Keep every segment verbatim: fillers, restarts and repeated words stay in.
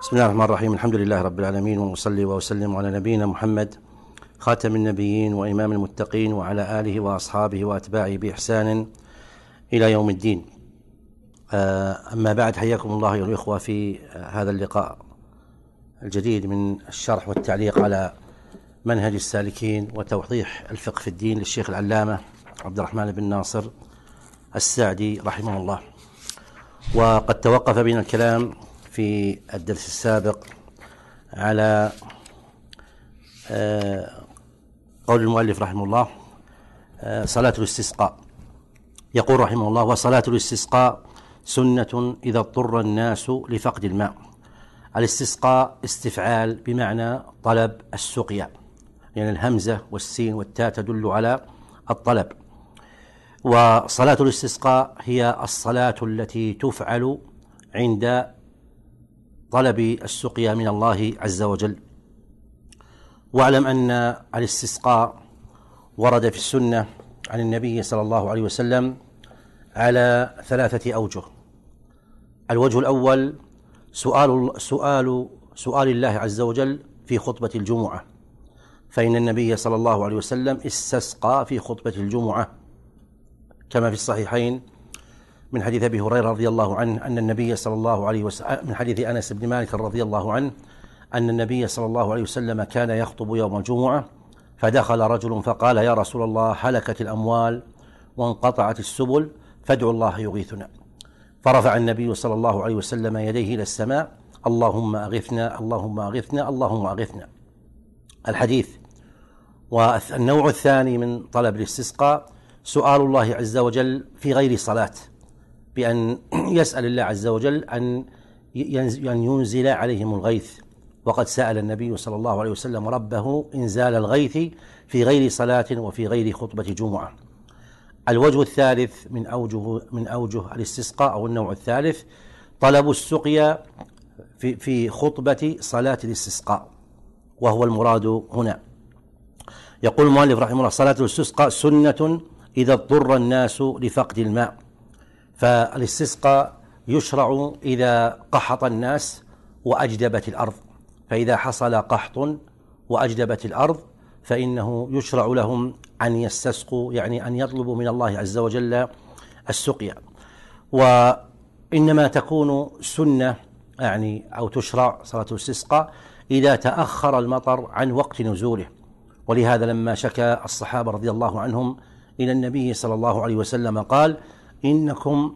بسم الله الرحمن الرحيم. الحمد لله رب العالمين، وأصلي وأسلم على نبينا محمد خاتم النبيين وإمام المتقين، وعلى آله وأصحابه وأتباعه بإحسان إلى يوم الدين. أما بعد، حياكم الله أيها الإخوة في هذا اللقاء الجديد من الشرح والتعليق على منهج السالكين وتوضيح الفقه في الدين للشيخ العلامة عبد الرحمن بن ناصر السعدي رحمه الله. وقد توقف بنا الكلام في الدرس السابق على قول المؤلف رحمه الله صلاة الاستسقاء. يقول رحمه الله: وصلاة الاستسقاء سنة إذا اضطر الناس لفقد الماء. الاستسقاء استفعال بمعنى طلب السقيا، يعني الهمزة والسين والتاء تدل على الطلب. وصلاة الاستسقاء هي الصلاة التي تفعل عند طلب السقيا من الله عز وجل. واعلم أن الاستسقاء ورد في السنة عن النبي صلى الله عليه وسلم على ثلاثة أوجه. الوجه الأول سؤال سؤال سؤال الله عز وجل في خطبة الجمعة، فإن النبي صلى الله عليه وسلم استسقى في خطبة الجمعة، كما في الصحيحين من حديث أبي هريرة رضي الله عنه أن النبي صلى الله عليه وسلم من حديث أنس بن مالك رضي الله عنه أن النبي صلى الله عليه وسلم كان يخطب يوم الجمعة، فدخل رجل فقال: يا رسول الله، هلكت الأموال وانقطعت السبل، فادعوا الله يغيثنا. فرفع النبي صلى الله عليه وسلم يديه إلى السماء: اللهم أغثنا، اللهم أغثنا، اللهم أغثنا. الحديث. والنوع الثاني من طلب الاستسقاء سؤال الله عز وجل في غير صلاة، بأن يسأل الله عز وجل أن ينزل عليهم الغيث، وقد سأل النبي صلى الله عليه وسلم ربه إنزال الغيث في غير صلاة وفي غير خطبة جمعة. الوجه الثالث من أوجه من أوجه الاستسقاء، أو النوع الثالث، طلب السقيا في في خطبة صلاة الاستسقاء، وهو المراد هنا. يقول المؤلف رحمه الله: صلاة الاستسقاء سنة إذا اضطر الناس لفقد الماء. فالاستسقاء يشرع إذا قحط الناس وأجدبت الأرض، فإذا حصل قحط وأجدبت الأرض فإنه يشرع لهم أن يستسقوا، يعني أن يطلبوا من الله عز وجل السقيا. وإنما تكون سنة يعني أو تشرع صلاة الاستسقاء إذا تأخر المطر عن وقت نزوله. ولهذا لما شكى الصحابة رضي الله عنهم إلى النبي صلى الله عليه وسلم قال: إنكم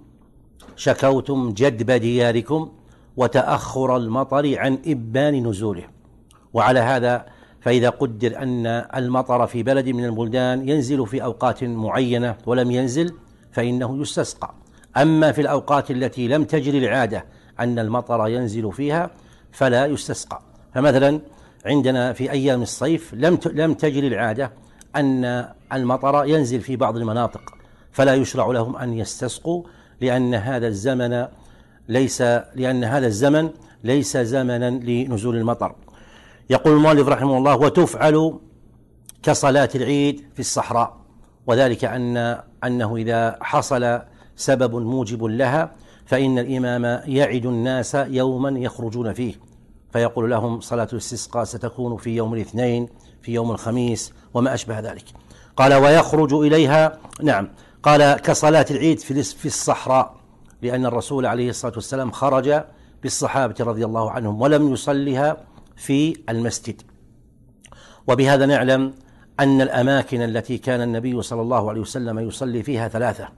شكوتم جدب دياركم وتأخر المطر عن إبان نزوله. وعلى هذا فإذا قدر أن المطر في بلد من البلدان ينزل في أوقات معينة ولم ينزل فإنه يستسقى. أما في الأوقات التي لم تجري العادة أن المطر ينزل فيها فلا يستسقى. فمثلا عندنا في أيام الصيف لم لم تجري العادة أن المطر ينزل في بعض المناطق، فلا يشرع لهم أن يستسقوا، لأن هذا الزمن ليس لأن هذا الزمن ليس زمنا لنزول المطر. يقول المؤلف رحمه الله: وتفعل كصلاة العيد في الصحراء، وذلك أن أنه إذا حصل سبب موجب لها فإن الإمام يعد الناس يوما يخرجون فيه، فيقول لهم صلاة الاستسقاء ستكون في يوم الاثنين، في يوم الخميس، وما أشبه ذلك. قال: ويخرج إليها. نعم، قال كصلاة العيد في الصحراء، لأن الرسول عليه الصلاة والسلام خرج بالصحابة رضي الله عنهم ولم يصلها في المسجد. وبهذا نعلم أن الأماكن التي كان النبي صلى الله عليه وسلم يصلي فيها ثلاثة: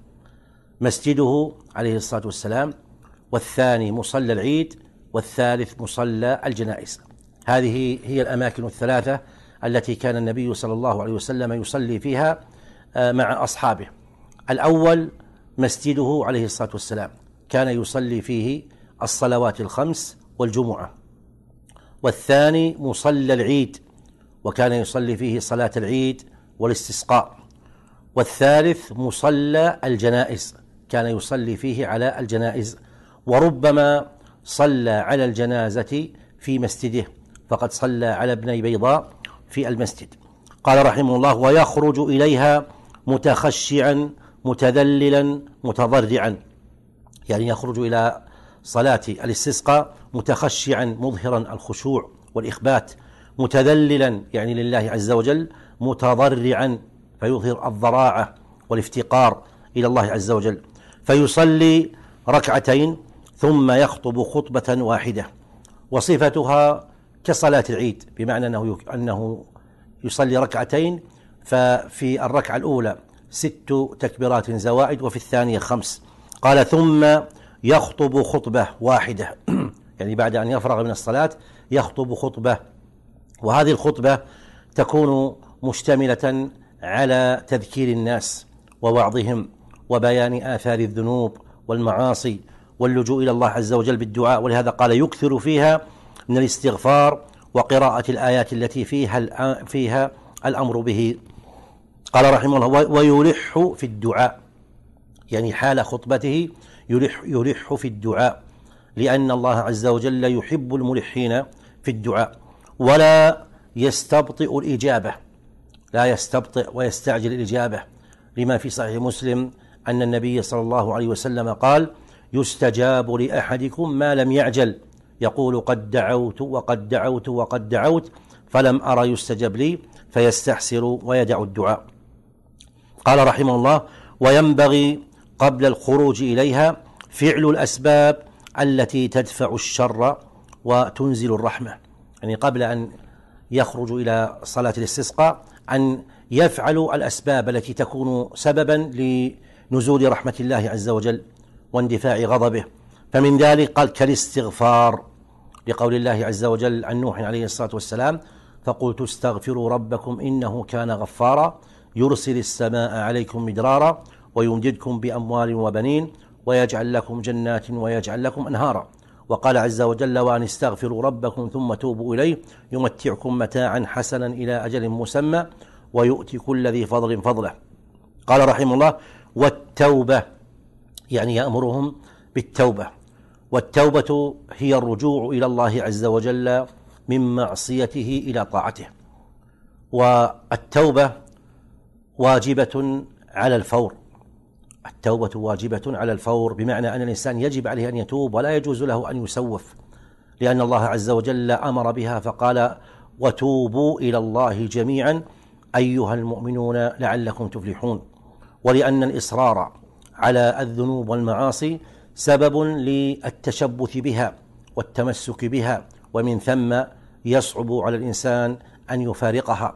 مسجده عليه الصلاة والسلام، والثاني مصلى العيد، والثالث مصلى الجنائز. هذه هي الأماكن الثلاثة التي كان النبي صلى الله عليه وسلم يصلي فيها مع أصحابه. الأول مسجده عليه الصلاة والسلام، كان يصلي فيه الصلوات الخمس والجمعة. والثاني مصلى العيد، وكان يصلي فيه صلاة العيد والاستسقاء. والثالث مصلى الجنائز، كان يصلي فيه على الجنائز، وربما صلى على الجنازة في مسجده، فقد صلى على ابني بيضاء في المسجد. قال رحمه الله: ويخرج إليها متخشعا متذللا متضرعا، يعني يخرج إلى صلاة الاستسقاء متخشعا مظهرا الخشوع والإخبات، متذللا يعني لله عز وجل، متضرعا فيظهر الضراعة والافتقار إلى الله عز وجل، فيصلي ركعتين ثم يخطب خطبة واحدة، وصفتها كصلاة العيد، بمعنى أنه أنه يصلي ركعتين، ففي الركعة الأولى ست تكبيرات زوائد وفي الثانية خمس. قال ثم يخطب خطبة واحدة يعني بعد أن يفرغ من الصلاة يخطب خطبة، وهذه الخطبة تكون مشتملة على تذكير الناس ووعظهم وبيان آثار الذنوب والمعاصي واللجوء إلى الله عز وجل بالدعاء، ولهذا قال يكثر فيها من الاستغفار وقراءة الآيات التي فيها فيها الأمر به. قال رحمه الله ويلح في الدعاء، يعني حال خطبته يلح, يلح في الدعاء، لأن الله عز وجل يحب الملحين في الدعاء، ولا يستبطئ الإجابة، لا يستبطئ ويستعجل الإجابة، لما في صحيح مسلم أن النبي صلى الله عليه وسلم قال يستجاب لأحدكم ما لم يعجل، يقول قد دعوت وقد دعوت وقد دعوت فلم أرى يستجب لي، فيستحسر ويدع الدعاء. قال رحمه الله وينبغي قبل الخروج إليها فعل الأسباب التي تدفع الشر وتنزل الرحمة، يعني قبل أن يخرج إلى صلاة الاستسقاء أن يفعلوا الأسباب التي تكون سببا لنزول رحمة الله عز وجل واندفاع غضبه. فمن ذلك قال كالاستغفار، لقول الله عز وجل عن نوح عليه الصلاة والسلام فقلت استغفروا ربكم إنه كان غفارا يرسل السماء عليكم مدرارا ويمددكم بأموال وبنين ويجعل لكم جنات ويجعل لكم أنهارا. وقال عز وجل وأن استغفروا ربكم ثم توبوا إليه يمتعكم متاعا حسنا إلى أجل مسمى ويؤتي كل ذي فضل فضله. قال رحمه الله والتوبة، يعني يأمرهم بالتوبة، والتوبة هي الرجوع إلى الله عز وجل من معصيته إلى طاعته. والتوبة واجبة على الفور، التوبة واجبة على الفور، بمعنى أن الإنسان يجب عليه أن يتوب ولا يجوز له أن يسوف، لأن الله عز وجل أمر بها فقال وتوبوا إلى الله جميعا أيها المؤمنون لعلكم تفلحون. ولأن الإصرار على الذنوب والمعاصي سبب للتشبث بها والتمسك بها، ومن ثم يصعب على الإنسان أن يفارقها،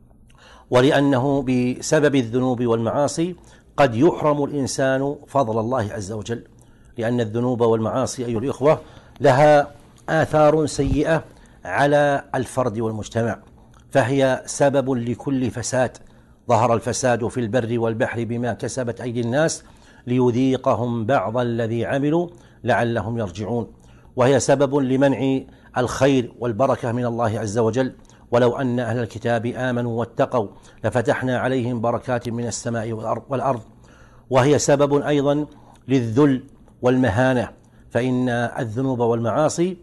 ولأنه بسبب الذنوب والمعاصي قد يحرم الإنسان فضل الله عز وجل، لأن الذنوب والمعاصي أيها الإخوة لها آثار سيئة على الفرد والمجتمع، فهي سبب لكل فساد. ظهر الفساد في البر والبحر بما كسبت أيدي الناس ليذيقهم بعض الذي عملوا لعلهم يرجعون، وهي سبب لمنع الخير والبركة من الله عز وجل. ولو أن أهل الكتاب آمنوا واتقوا لفتحنا عليهم بركات من السماء والأرض. وهي سبب أيضا للذل والمهانة، فإن الذنوب والمعاصي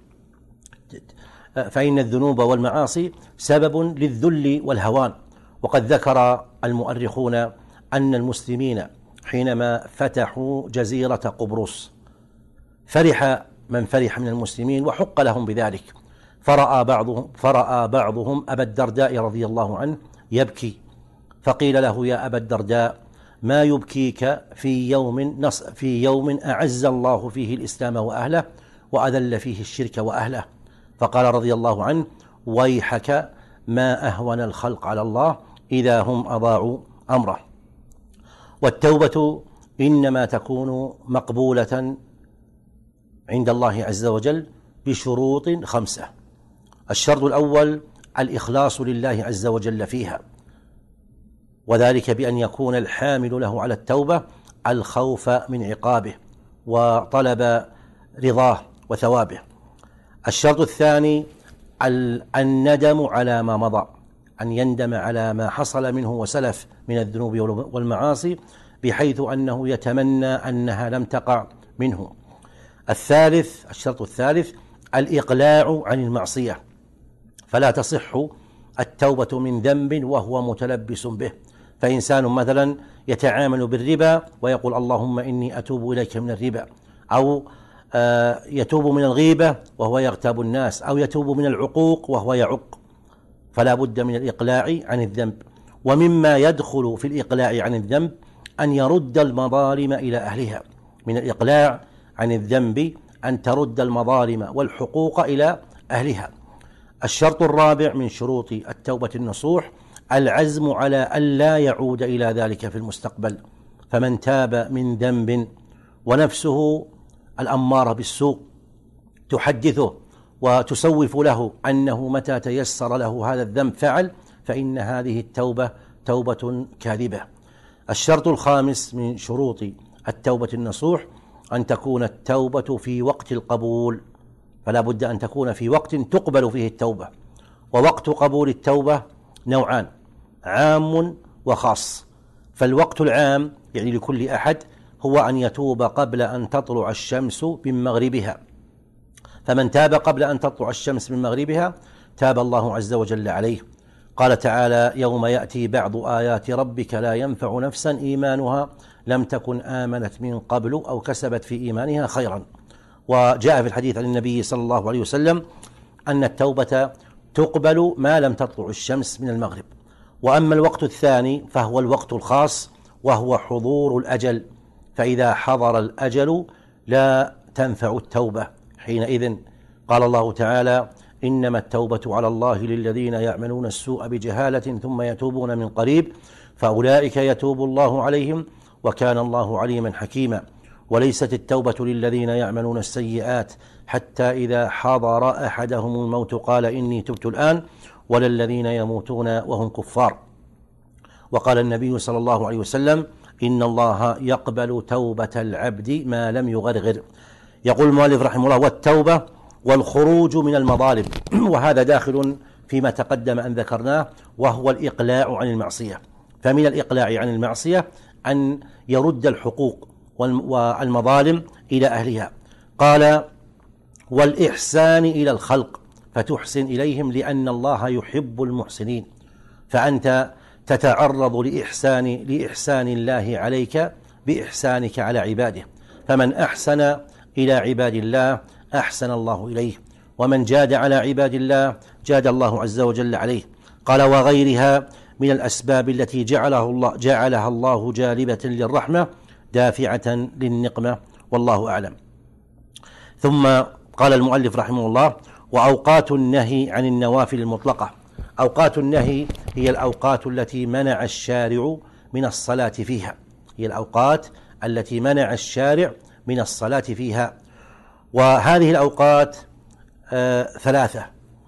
فإن الذنوب والمعاصي سبب للذل والهوان. وقد ذكر المؤرخون أن المسلمين حينما فتحوا جزيرة قبرص فرح من فرح من المسلمين وحق لهم بذلك، فرأى بعضهم, فرأى بعضهم أبا الدرداء رضي الله عنه يبكي، فقيل له يا أبا الدرداء ما يبكيك في يوم, نص في يوم أعز الله فيه الإسلام وأهله وأذل فيه الشرك وأهله؟ فقال رضي الله عنه ويحك ما أهون الخلق على الله إذا هم أضاعوا أمره. والتوبة إنما تكون مقبولة عند الله عز وجل بشروط خمسة. الشرط الأول الإخلاص لله عز وجل فيها، وذلك بأن يكون الحامل له على التوبة الخوف من عقابه وطلب رضاه وثوابه. الشرط الثاني الندم على ما مضى، أن يندم على ما حصل منه وسلف من الذنوب والمعاصي بحيث أنه يتمنى أنها لم تقع منه. الثالث الشرط الثالث الإقلاع عن المعصية، فلا تصح التوبة من ذنب وهو متلبس به. فإنسان مثلا يتعامل بالربا ويقول اللهم إني أتوب إليك من الربا، أو يتوب من الغيبة وهو يغتاب الناس، أو يتوب من العقوق وهو يعق، فلا بد من الإقلاع عن الذنب. ومما يدخل في الإقلاع عن الذنب أن يرد المظالم إلى أهلها. من الإقلاع عن الذنب أن ترد المظالم والحقوق إلى أهلها. الشرط الرابع من شروط التوبة النصوح العزم على ألا يعود إلى ذلك في المستقبل. فمن تاب من ذنب ونفسه الأمارة بالسوء تحدثه وتسوف له أنه متى تيسر له هذا الذنب فعل، فإن هذه التوبة توبة كاذبة. الشرط الخامس من شروط التوبة النصوح أن تكون التوبة في وقت القبول، فلا بد أن تكون في وقت تقبل فيه التوبة. ووقت قبول التوبة نوعان، عام وخاص. فالوقت العام يعني لكل أحد هو أن يتوب قبل أن تطلع الشمس من مغربها، فمن تاب قبل أن تطلع الشمس من مغربها تاب الله عز وجل عليه. قال تعالى: يوم يأتي بعض آيات ربك لا ينفع نفسا إيمانها لم تكن آمنت من قبل أو كسبت في إيمانها خيرا. وجاء في الحديث عن النبي صلى الله عليه وسلم أن التوبة تقبل ما لم تطلع الشمس من المغرب. وأما الوقت الثاني فهو الوقت الخاص، وهو حضور الأجل، فإذا حضر الأجل لا تنفع التوبة حينئذ. قال الله تعالى: إنما التوبة على الله للذين يعملون السوء بجهالة ثم يتوبون من قريب فأولئك يتوب الله عليهم وكان الله عليما حكيما. وليست التوبة للذين يعملون السيئات حتى إذا حضر أحدهم الموت قال إني تبت الآن، ولا الذين يموتون وهم كفار. وقال النبي صلى الله عليه وسلم: إن الله يقبل توبة العبد ما لم يغرغر. يقول المؤلف رحمه الله: والتوبة والخروج من المظالم. وهذا داخل فيما تقدم أن ذكرناه، وهو الإقلاع عن المعصية. فمن الإقلاع عن المعصية أن يرد الحقوق والمظالم إلى أهلها. قال: والإحسان إلى الخلق فتحسن إليهم لأن الله يحب المحسنين. فأنت تتعرض لإحسان لإحسان الله عليك بإحسانك على عباده. فمن أحسن إلى عباد الله أحسن الله إليه، ومن جاد على عباد الله جاد الله عز وجل عليه. قال: وغيرها من الأسباب التي جعله الله جعلها الله جالبة للرحمة دافعة للنقمة، والله أعلم. ثم قال المؤلف رحمه الله: وأوقات النهي عن النوافل المطلقة. أوقات النهي هي الأوقات التي منع الشارع من الصلاة فيها، هي الأوقات التي منع الشارع من الصلاة فيها. وهذه الأوقات آه ثلاثة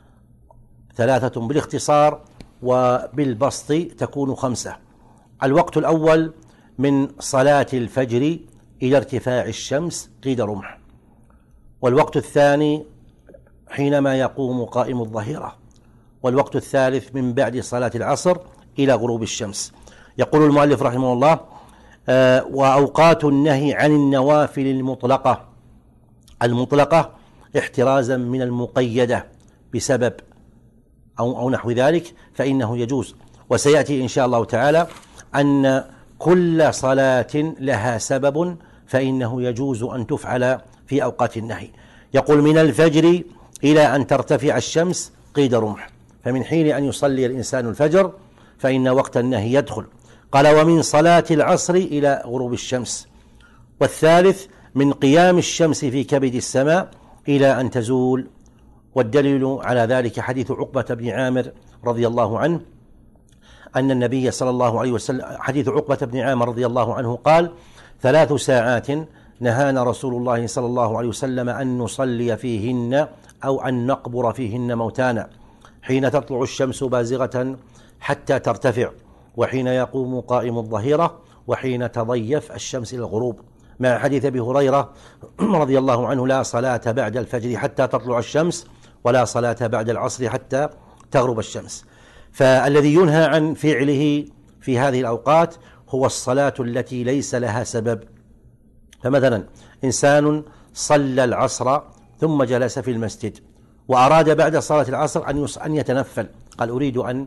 ثلاثة بالاختصار، وبالبسط تكون خمسة. الوقت الأول من صلاة الفجر إلى ارتفاع الشمس قيد رمح. والوقت الثاني حينما يقوم قائم الظهيرة. والوقت الثالث من بعد صلاة العصر إلى غروب الشمس. يقول المؤلف رحمه الله: آه وأوقات النهي عن النوافل المطلقة المطلقة احترازا من المقيدة بسبب أو, أو نحو ذلك فإنه يجوز. وسيأتي إن شاء الله تعالى أن كل صلاة لها سبب فإنه يجوز أن تفعل في أوقات النهي. يقول: من الفجر إلى أن ترتفع الشمس قيد رمح. فمن حين أن يصلي الإنسان الفجر فإن وقت النهي يدخل. قال: ومن صلاة العصر إلى غروب الشمس. والثالث من قيام الشمس في كبد السماء إلى أن تزول. والدليل على ذلك حديث عقبة بن عامر رضي الله عنه أن النبي صلى الله عليه وسلم حديث عقبة بن عامر رضي الله عنه قال: ثلاث ساعات نهانا رسول الله صلى الله عليه وسلم أن نصلي فيهن أو أن نقبر فيهن موتانا، حين تطلع الشمس بازغة حتى ترتفع، وحين يقوم قائم الظهيرة، وحين تضيف الشمس إلى الغروب. مع حديث أبي هريرة رضي الله عنه: لا صلاة بعد الفجر حتى تطلع الشمس، ولا صلاة بعد العصر حتى تغرب الشمس. فالذي ينهى عن فعله في هذه الأوقات هو الصلاة التي ليس لها سبب. فمثلا إنسان صلى العصر ثم جلس في المسجد وأراد بعد صلاة العصر أن يتنفل، قال: أريد أن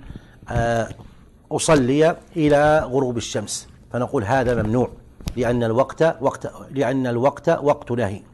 أصلي إلى غروب الشمس، فنقول هذا ممنوع، لأن الوقت وقت لأن الوقت وقت نهي.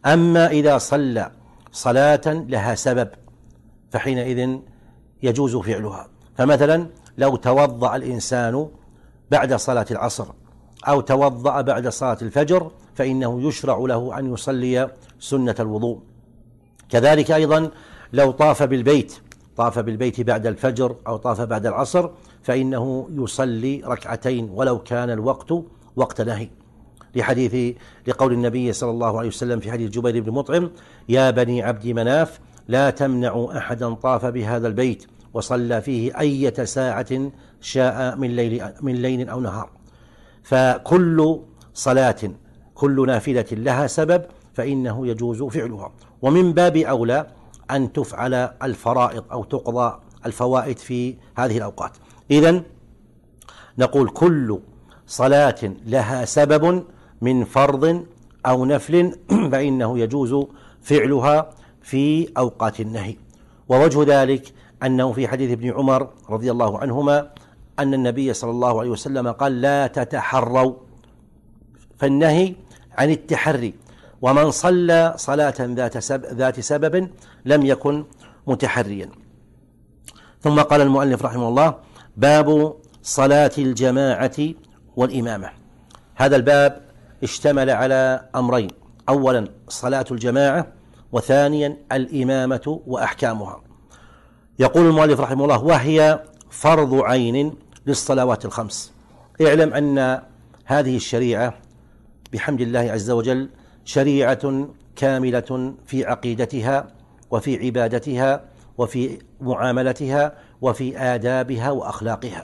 أما إذا صلى صلاة لها سبب فحينئذ يجوز فعلها. فمثلا لو توضأ الإنسان بعد صلاة العصر أو توضأ بعد صلاة الفجر فإنه يشرع له أن يصلي سنة الوضوء. كذلك أيضا لو طاف بالبيت طاف بالبيت بعد الفجر أو طاف بعد العصر فإنه يصلي ركعتين ولو كان الوقت وقت نهي، لحديث لقول النبي صلى الله عليه وسلم في حديث جبير بن مطعم: يا بني عبد مناف لا تمنعوا أحدا طاف بهذا البيت وصلى فيه أية ساعة شاء من ليل, من ليل أو نهار. فكل صلاة كل نافلة لها سبب فإنه يجوز فعلها، ومن باب أولى أن تفعل الفرائض أو تقضى الفوائد في هذه الأوقات. إذن نقول كل صلاة لها سبب من فرض أو نفل فإنه يجوز فعلها في أوقات النهي. ووجه ذلك أنه في حديث ابن عمر رضي الله عنهما أن النبي صلى الله عليه وسلم قال: لا تتحروا، فالنهي عن التحري، ومن صلى صلاة ذات سبب, ذات سبب لم يكن متحريا. ثم قال المؤلف رحمه الله: باب صلاة الجماعة والإمامة. هذا الباب اشتمل على أمرين: أولا صلاة الجماعة، وثانيا الإمامة وأحكامها. يقول المؤلف رحمه الله: وهي فرض عين للصلوات الخمس. اعلم أن هذه الشريعة بحمد الله عز وجل شريعة كاملة في عقيدتها وفي عبادتها وفي معاملتها وفي آدابها وأخلاقها.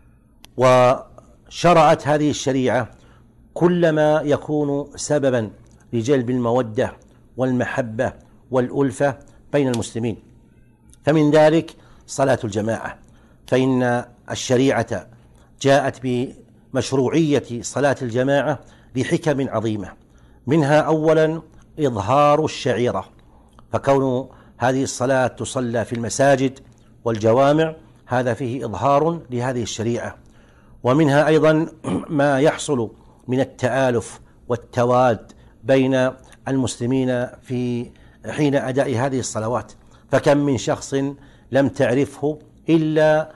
وشرعت هذه الشريعة كلما يكون سببا لجلب المودة والمحبة والألفة بين المسلمين، فمن ذلك صلاة الجماعة، فإن الشريعة جاءت بمشروعية صلاة الجماعة لحكم عظيمة، منها أولا إظهار الشعيرة، فكون هذه الصلاة تصلى في المساجد والجوامع هذا فيه إظهار لهذه الشريعة. ومنها أيضا ما يحصل من التآلف والتواد بين المسلمين في حين أداء هذه الصلوات، فكم من شخص لم تعرفه إلا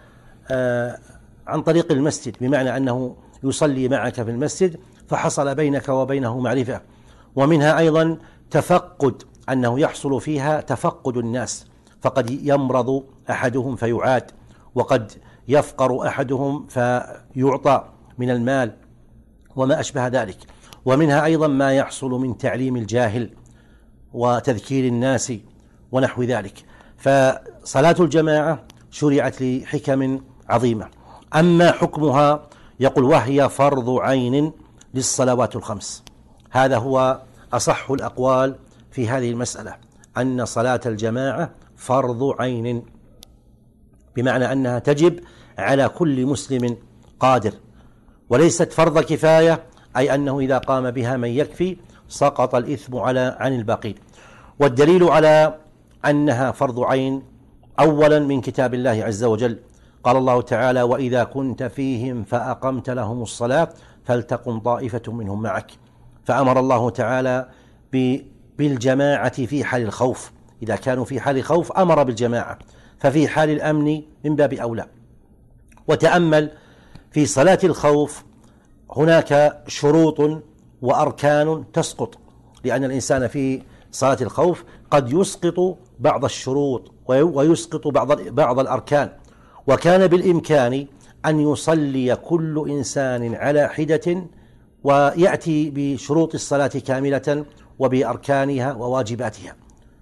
عن طريق المسجد، بمعنى أنه يصلي معك في المسجد فحصل بينك وبينه معرفة. ومنها أيضا تفقد، أنه يحصل فيها تفقد الناس، فقد يمرض أحدهم فيعاد، وقد يفقر أحدهم فيعطى من المال وما أشبه ذلك. ومنها أيضا ما يحصل من تعليم الجاهل وتذكير الناس ونحو ذلك. فصلاة الجماعة شرعت لحكم عظيمة. أما حكمها يقول: وهي فرض عين للصلوات الخمس. هذا هو أصح الأقوال في هذه المسألة، أن صلاة الجماعة فرض عين، بمعنى أنها تجب على كل مسلم قادر، وليست فرض كفاية، أي أنه إذا قام بها من يكفي سقط الإثم على عن الباقين. والدليل على أنها فرض عين أولا من كتاب الله عز وجل، قال الله تعالى: وإذا كنت فيهم فأقمت لهم الصلاة فلتقم طائفة منهم معك. فأمر الله تعالى بالجماعة في حال الخوف، إذا كانوا في حال خوف أمر بالجماعة، ففي حال الأمن من باب أولى. وتأمل في صلاة الخوف هناك شروط وأركان تسقط، لأن الإنسان في صلاة الخوف قد يسقط بعض الشروط ويسقط بعض بعض الأركان، وكان بالإمكان أن يصلي كل إنسان على حدة ويأتي بشروط الصلاة كاملة وبأركانها وواجباتها.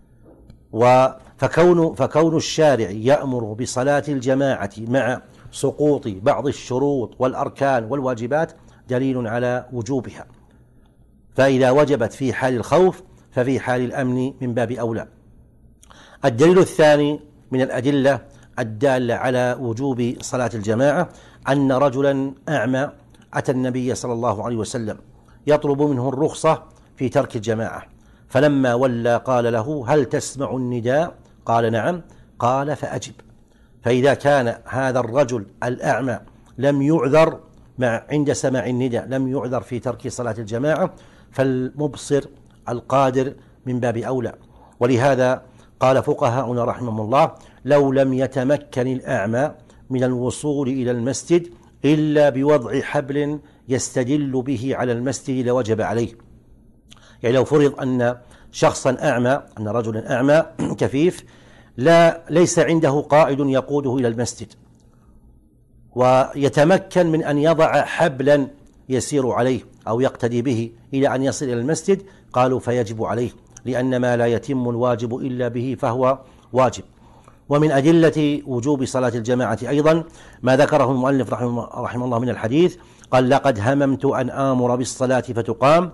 فكون, فكون الشارع يأمر بصلاة الجماعة مع سقوط بعض الشروط والأركان والواجبات دليل على وجوبها، فإذا وجبت في حال الخوف ففي حال الأمن من باب أولى. الدليل الثاني من الأدلة الدالة على وجوب صلاة الجماعة أن رجلا أعمى أتى النبي صلى الله عليه وسلم يطلب منه الرخصة في ترك الجماعة، فلما ولى قال له: هل تسمع النداء؟ قال: نعم. قال: فأجب. فإذا كان هذا الرجل الأعمى لم يعذر مع عند سماع النداء لم يعذر في ترك صلاة الجماعة، فالمبصر القادر من باب أولى. ولهذا قال فقهاؤنا رحمهم الله: لو لم يتمكن الأعمى من الوصول إلى المسجد إلا بوضع حبل يستدل به على المسجد لوجب عليه. يعني لو فرض أن شخصا أعمى، أن رجلا أعمى كفيف لا ليس عنده قائد يقوده إلى المسجد، ويتمكن من أن يضع حبلا يسير عليه أو يقتدي به إلى أن يصل إلى المسجد، قالوا فيجب عليه، لأن ما لا يتم الواجب إلا به فهو واجب. ومن أدلة وجوب صلاة الجماعة أيضا ما ذكره المؤلف رحمه, رحمه الله من الحديث، قال: لقد هممت أن آمر بالصلاة فتقام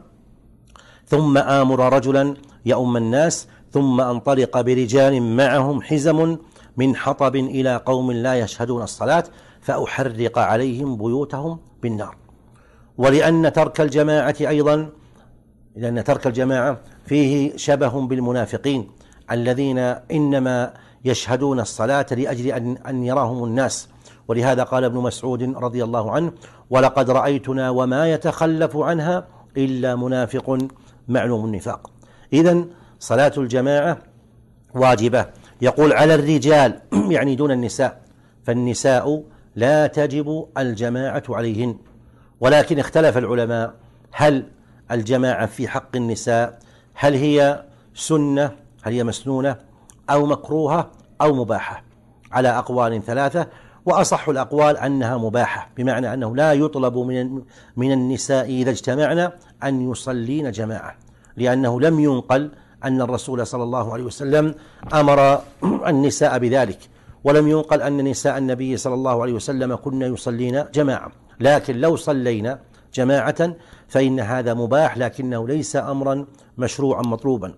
ثم آمر رجلا يؤم الناس ثم أنطلق برجال معهم حزم من حطب إلى قوم لا يشهدون الصلاة فأحرق عليهم بيوتهم بالنار. ولأن ترك الجماعة أيضا لأن ترك الجماعة فيه شبه بالمنافقين الذين إنما يشهدون الصلاة لأجل أن, أن يراهم الناس. ولهذا قال ابن مسعود رضي الله عنه: ولقد رأيتنا وما يتخلف عنها إلا منافق معلوم النفاق. إذن صلاة الجماعة واجبة. يقول على الرجال يعني دون النساء، فالنساء لا تجب الجماعة عليهن. ولكن اختلف العلماء: هل الجماعة في حق النساء هل هي سنة، هل هي مسنونة أو مكروهة أو مباحة؟ على أقوال ثلاثة، وأصح الأقوال أنها مباحة، بمعنى أنه لا يطلب من من النساء إذا اجتمعنا أن يصلين جماعة، لأنه لم ينقل أن الرسول صلى الله عليه وسلم أمر النساء بذلك، ولم ينقل أن نساء النبي صلى الله عليه وسلم كن يصلين جماعة. لكن لو صلينا جماعة فإن هذا مباح، لكنه ليس أمرا مشروعا مطلوبا.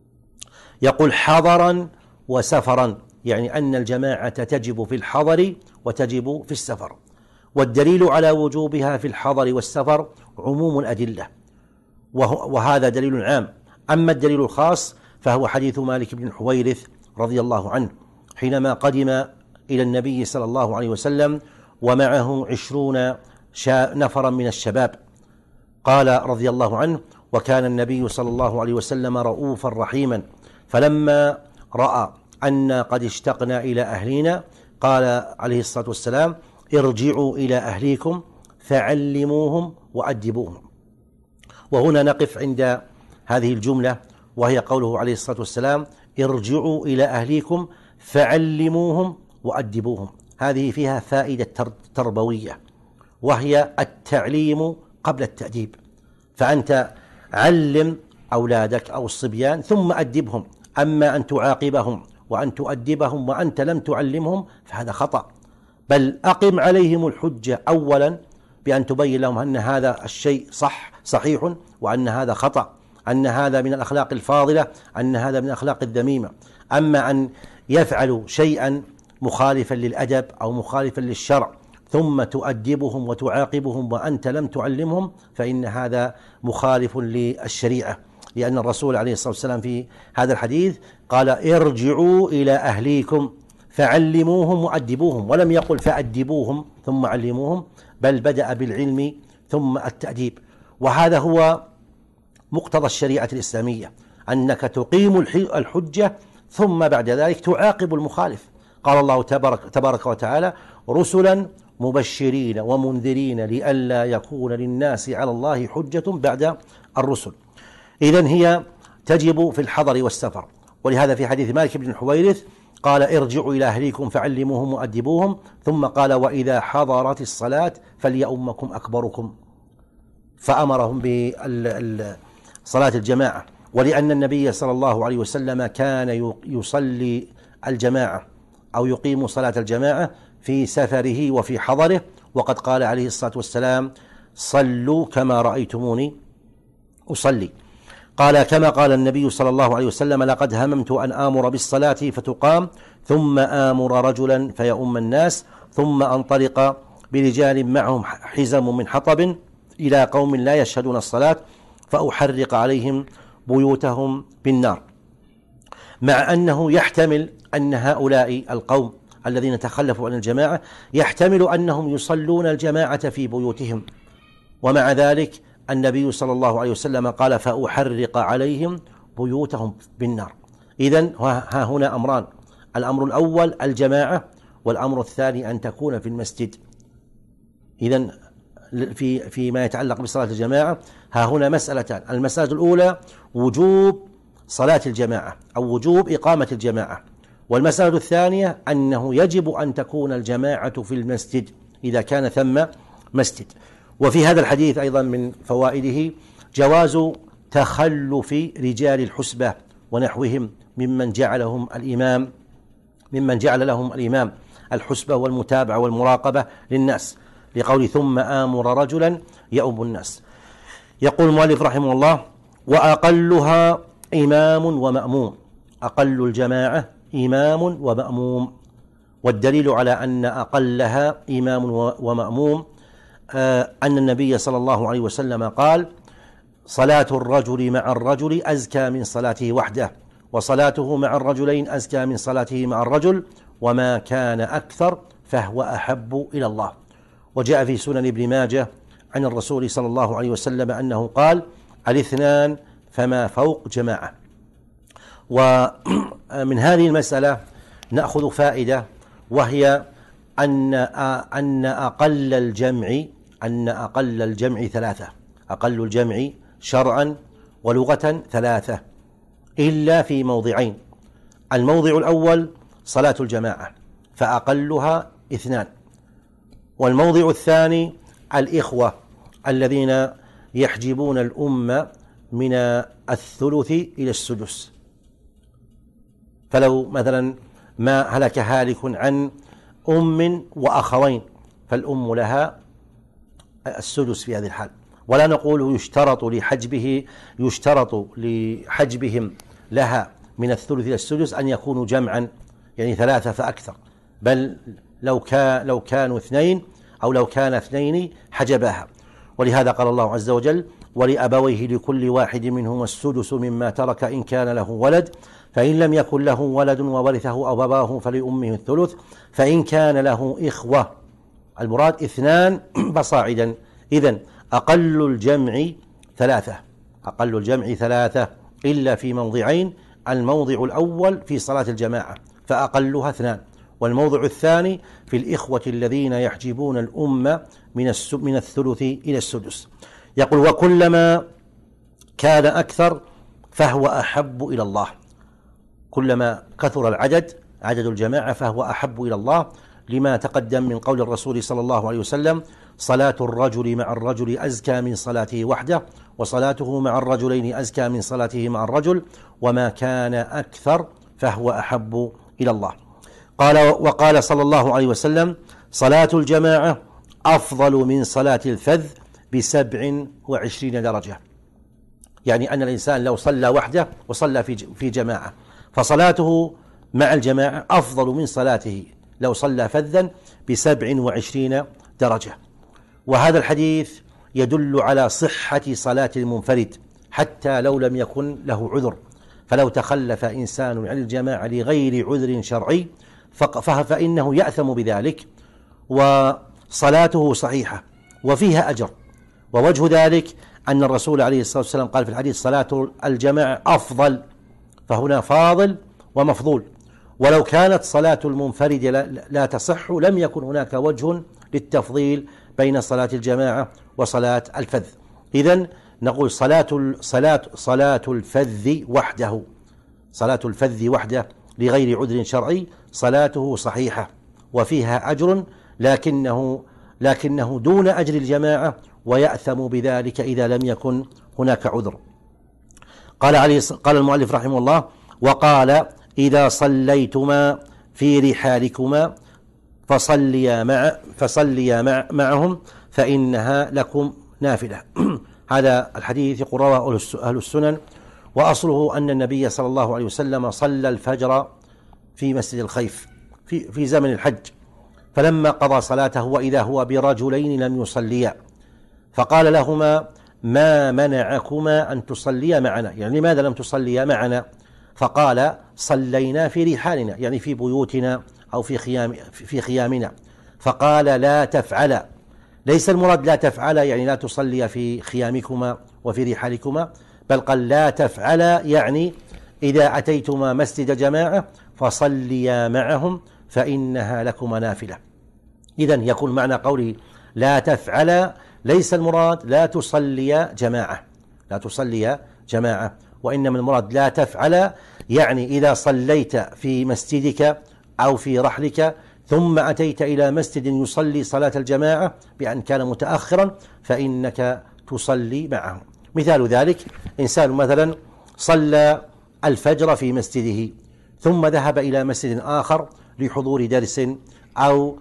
يقول حضرا وسفرا، يعني أن الجماعة تجب في الحضر وتجب في السفر. والدليل على وجوبها في الحضر والسفر عموم الأدلة، وهذا دليل عام. أما الدليل الخاص فهو حديث مالك بن الحويرث رضي الله عنه حينما قدم إلى النبي صلى الله عليه وسلم ومعه عشرون نفرا من الشباب. قال رضي الله عنه: وكان النبي صلى الله عليه وسلم رؤوفا رحيما، فلما رأى أن قد اشتقنا إلى أهلنا قال عليه الصلاة والسلام: ارجعوا إلى أهليكم فعلموهم وأدبوهم. وهنا نقف عند هذه الجملة، وهي قوله عليه الصلاة والسلام: ارجعوا إلى أهليكم فعلموهم وأدبوهم. هذه فيها فائدة تربوية، وهي التعليم قبل التأديب. فأنت علم أولادك أو الصبيان ثم أدبهم، أما أن تعاقبهم وأن تؤدبهم وأنت لم تعلمهم فهذا خطأ. بل أقم عليهم الحجة أولا بأن تبين لهم أن هذا الشيء صح صحيح، وأن هذا خطأ، أن هذا من الأخلاق الفاضلة، أن هذا من الأخلاق الذميمة. أما أن يفعلوا شيئا مخالفا للأدب أو مخالفا للشرع ثم تؤدبهم وتعاقبهم وأنت لم تعلمهم فإن هذا مخالف للشريعة، لأن الرسول عليه الصلاة والسلام في هذا الحديث قال: ارجعوا إلى أهليكم فعلموهم وأدبوهم، ولم يقل فأدبوهم ثم علموهم، بل بدأ بالعلم ثم التأديب. وهذا هو مقتضى الشريعة الإسلامية، أنك تقيم الحجة ثم بعد ذلك تعاقب المخالف. قال الله تبارك, تبارك وتعالى: رسلا مبشرين ومنذرين لئلا يكون للناس على الله حجة بعد الرسل. إذن هي تجب في الحضر والسفر. ولهذا في حديث مالك بن الحويرث قال: ارجعوا إلى أهليكم فعلموهم وأدبوهم، ثم قال: وإذا حضرت الصلاة فليؤمكم أكبركم، فأمرهم بصلاة الجماعة. ولأن النبي صلى الله عليه وسلم كان يصلي الجماعة أو يقيم صلاة الجماعة في سفره وفي حضره، وقد قال عليه الصلاة والسلام: صلوا كما رأيتموني أصلي. قال كما قال النبي صلى الله عليه وسلم: لقد هممت أن آمر بالصلاة فتقام ثم آمر رجلا فيؤم الناس ثم أنطلق برجال معهم حزم من حطب إلى قوم لا يشهدون الصلاة فأحرق عليهم بيوتهم بالنار. مع أنه يحتمل أن هؤلاء القوم الذين تخلفوا عن الجماعة يحتمل أنهم يصلون الجماعة في بيوتهم، ومع ذلك النبي صلى الله عليه وسلم قال: فأحرق عليهم بيوتهم بالنار. إذن ها هنا أمران: الأمر الأول الجماعة، والأمر الثاني أن تكون في المسجد. إذن في فيما يتعلق بصلاة الجماعة ها هنا مسألتان: المسألة الأولى وجوب صلاة الجماعة أو وجوب إقامة الجماعة، والمسألة الثانية أنه يجب أن تكون الجماعة في المسجد إذا كان ثم مسجد. وفي هذا الحديث أيضا من فوائده جواز تخلف رجال الحسبة ونحوهم ممن جعلهم الإمام ممن جعل لهم الإمام الحسبة والمتابعة والمراقبة للناس، لقول ثم آمر رجلا يؤم الناس. يقول المؤلف رحمه الله: وأقلها إمام ومأموم. أقل الجماعة إمام ومأموم. والدليل على أن أقلها إمام ومأموم أن النبي صلى الله عليه وسلم قال: صلاة الرجل مع الرجل أزكى من صلاته وحده، وصلاته مع الرجلين أزكى من صلاته مع الرجل، وما كان أكثر فهو أحب إلى الله. وجاء في سنن ابن ماجه عن الرسول صلى الله عليه وسلم أنه قال: الاثنان فما فوق جماعة. ومن هذه المسألة نأخذ فائدة، وهي أن أن أقل الجمع أن أقل الجمع ثلاثة. أقل الجمع شرعا ولغة ثلاثة، إلا في موضعين: الموضع الأول صلاة الجماعة فأقلها اثنان، والموضع الثاني الإخوة الذين يحجبون الأمة من الثلث إلى السدس. فلو مثلا ما هلك هالك عن أم وأخوين فالأم لها السدس في هذه الحال. ولا نقول يشترط لحجبه يشترط لحجبهم لها من الثلث إلى السدس أن يكونوا جمعا، يعني ثلاثة فأكثر، بل لو كان لو كانوا اثنين أو لو كان اثنين حجباها. ولهذا قال الله عز وجل: ولأبويه لكل واحد منهما السدس مما ترك إن كان له ولد، فإن لم يكن له ولد وورثه أبواه فلأمه الثلث، فإن كان له إخوة، المراد اثنان فصاعدا. إذن أقل الجمع ثلاثة، أقل الجمع ثلاثة إلا في موضعين: الموضع الأول في صلاة الجماعة فأقلها اثنان، والموضع الثاني في الإخوة الذين يحجبون الأمة من من الثلث إلى السدس. يقول: وكلما كان أكثر فهو أحب إلى الله. كلما كثر العدد عدد الجماعة فهو أحب إلى الله، لما تقدم من قول الرسول صلى الله عليه وسلم: صلاة الرجل مع الرجل أزكى من صلاته وحده، وصلاته مع الرجلين أزكى من صلاته مع الرجل، وما كان أكثر فهو أحب إلى الله. قال وقال صلى الله عليه وسلم: صلاة الجماعة أفضل من صلاة الفذ بسبع وعشرين درجة. يعني أن الإنسان لو صلى وحده وصلى في في جماعة فصلاته مع الجماعة أفضل من صلاته لو صلى فذا بسبع وعشرين درجة. وهذا الحديث يدل على صحة صلاة المنفرد حتى لو لم يكن له عذر. فلو تخلف إنسان عن الجماعة لغير عذر شرعي فإنه يأثم بذلك، وصلاته صحيحة وفيها أجر. ووجه ذلك أن الرسول عليه الصلاة والسلام قال في الحديث: صلاة الجماعة أفضل، فهنا فاضل ومفضول. ولو كانت صلاة المنفرد لا تصح لم يكن هناك وجه للتفضيل بين صلاة الجماعة وصلاة الفذ. إذن نقول صلاة صلاة صلاة الفذ وحده صلاة الفذ وحده لغير عذر شرعي صلاته صحيحة وفيها أجر، لكنه لكنه دون أجر الجماعة، ويأثم بذلك إذا لم يكن هناك عذر. قال عليه قال المؤلف رحمه الله: وقال: إذا صليتما في رحالكما فصليا مع فصليا مع معهم فإنها لكم نافلة. هذا الحديث يقول رواه أهل السنن، وأصله أن النبي صلى الله عليه وسلم صلى الفجر في مسجد الخيف في في زمن الحج، فلما قضى صلاته وإذا هو برجلين لم يصليا، فقال لهما: ما منعكما أن تصليا معنا؟ يعني لماذا لم تصليا معنا؟ فقال: صلينا في رحالنا، يعني في بيوتنا أو في خيام في خيامنا. فقال: لا تفعلا. ليس المراد لا تفعلا يعني لا تصلي في خيامكما وفي رحالكما، بل قال لا تفعل، يعني إذا أتيتما مسجد جماعة فصليا معهم فإنها لكما نافلة. إذن يكون معنى قوله لا تفعل ليس المراد لا تصلي جماعة، لا تصلي جماعة، وإنما المراد لا تفعل، يعني إذا صليت في مسجدك أو في رحلك ثم أتيت إلى مسجد يصلي صلاة الجماعة بأن كان متأخرا فإنك تصلي معه. مثال ذلك إنسان مثلا صلى الفجر في مسجده ثم ذهب إلى مسجد آخر لحضور درس أو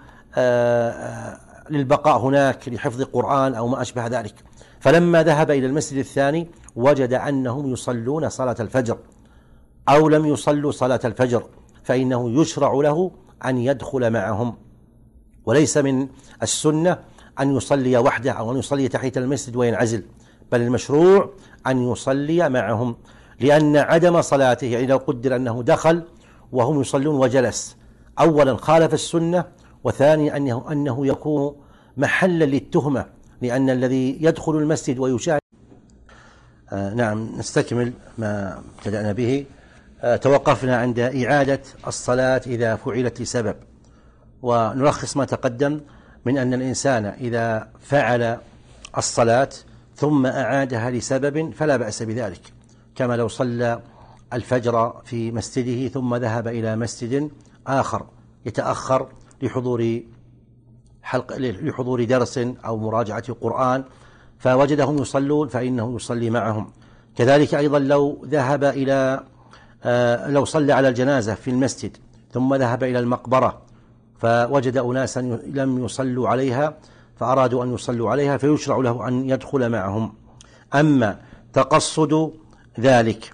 للبقاء هناك لحفظ قرآن أو ما أشبه ذلك، فلما ذهب إلى المسجد الثاني وجد أنهم يصلون صلاة الفجر أو لم يصلوا صلاة الفجر، فإنه يشرع له أن يدخل معهم، وليس من السنة أن يصلي وحده أو أن يصلي تحت المسجد وينعزل، بل المشروع أن يصلي معهم، لأن عدم صلاته يعني لو قدر أنه دخل وهم يصلون وجلس، أولا خالف السنة، وثانيا أنه, أنه يكون محلا للتهمة، لأن الذي يدخل المسجد ويشاهد. آه نعم، نستكمل ما ابتدأنا به. آه توقفنا عند إعادة الصلاة إذا فعلت لسبب، ونلخص ما تقدم من أن الإنسان إذا فعل الصلاة ثم أعادها لسبب فلا بأس بذلك، كما لو صلى الفجر في مسجده ثم ذهب إلى مسجد آخر يتأخر لحضور حلق لحضور درس أو مراجعة قرآن فوجدهم يصلون فإنه يصلي معهم. كذلك أيضا لو ذهب إلى آه لو صلى على الجنازة في المسجد ثم ذهب إلى المقبرة فوجد أناسا لم يصلوا عليها فأرادوا أن يصلوا عليها فيشرع له أن يدخل معهم. أما تقصد ذلك،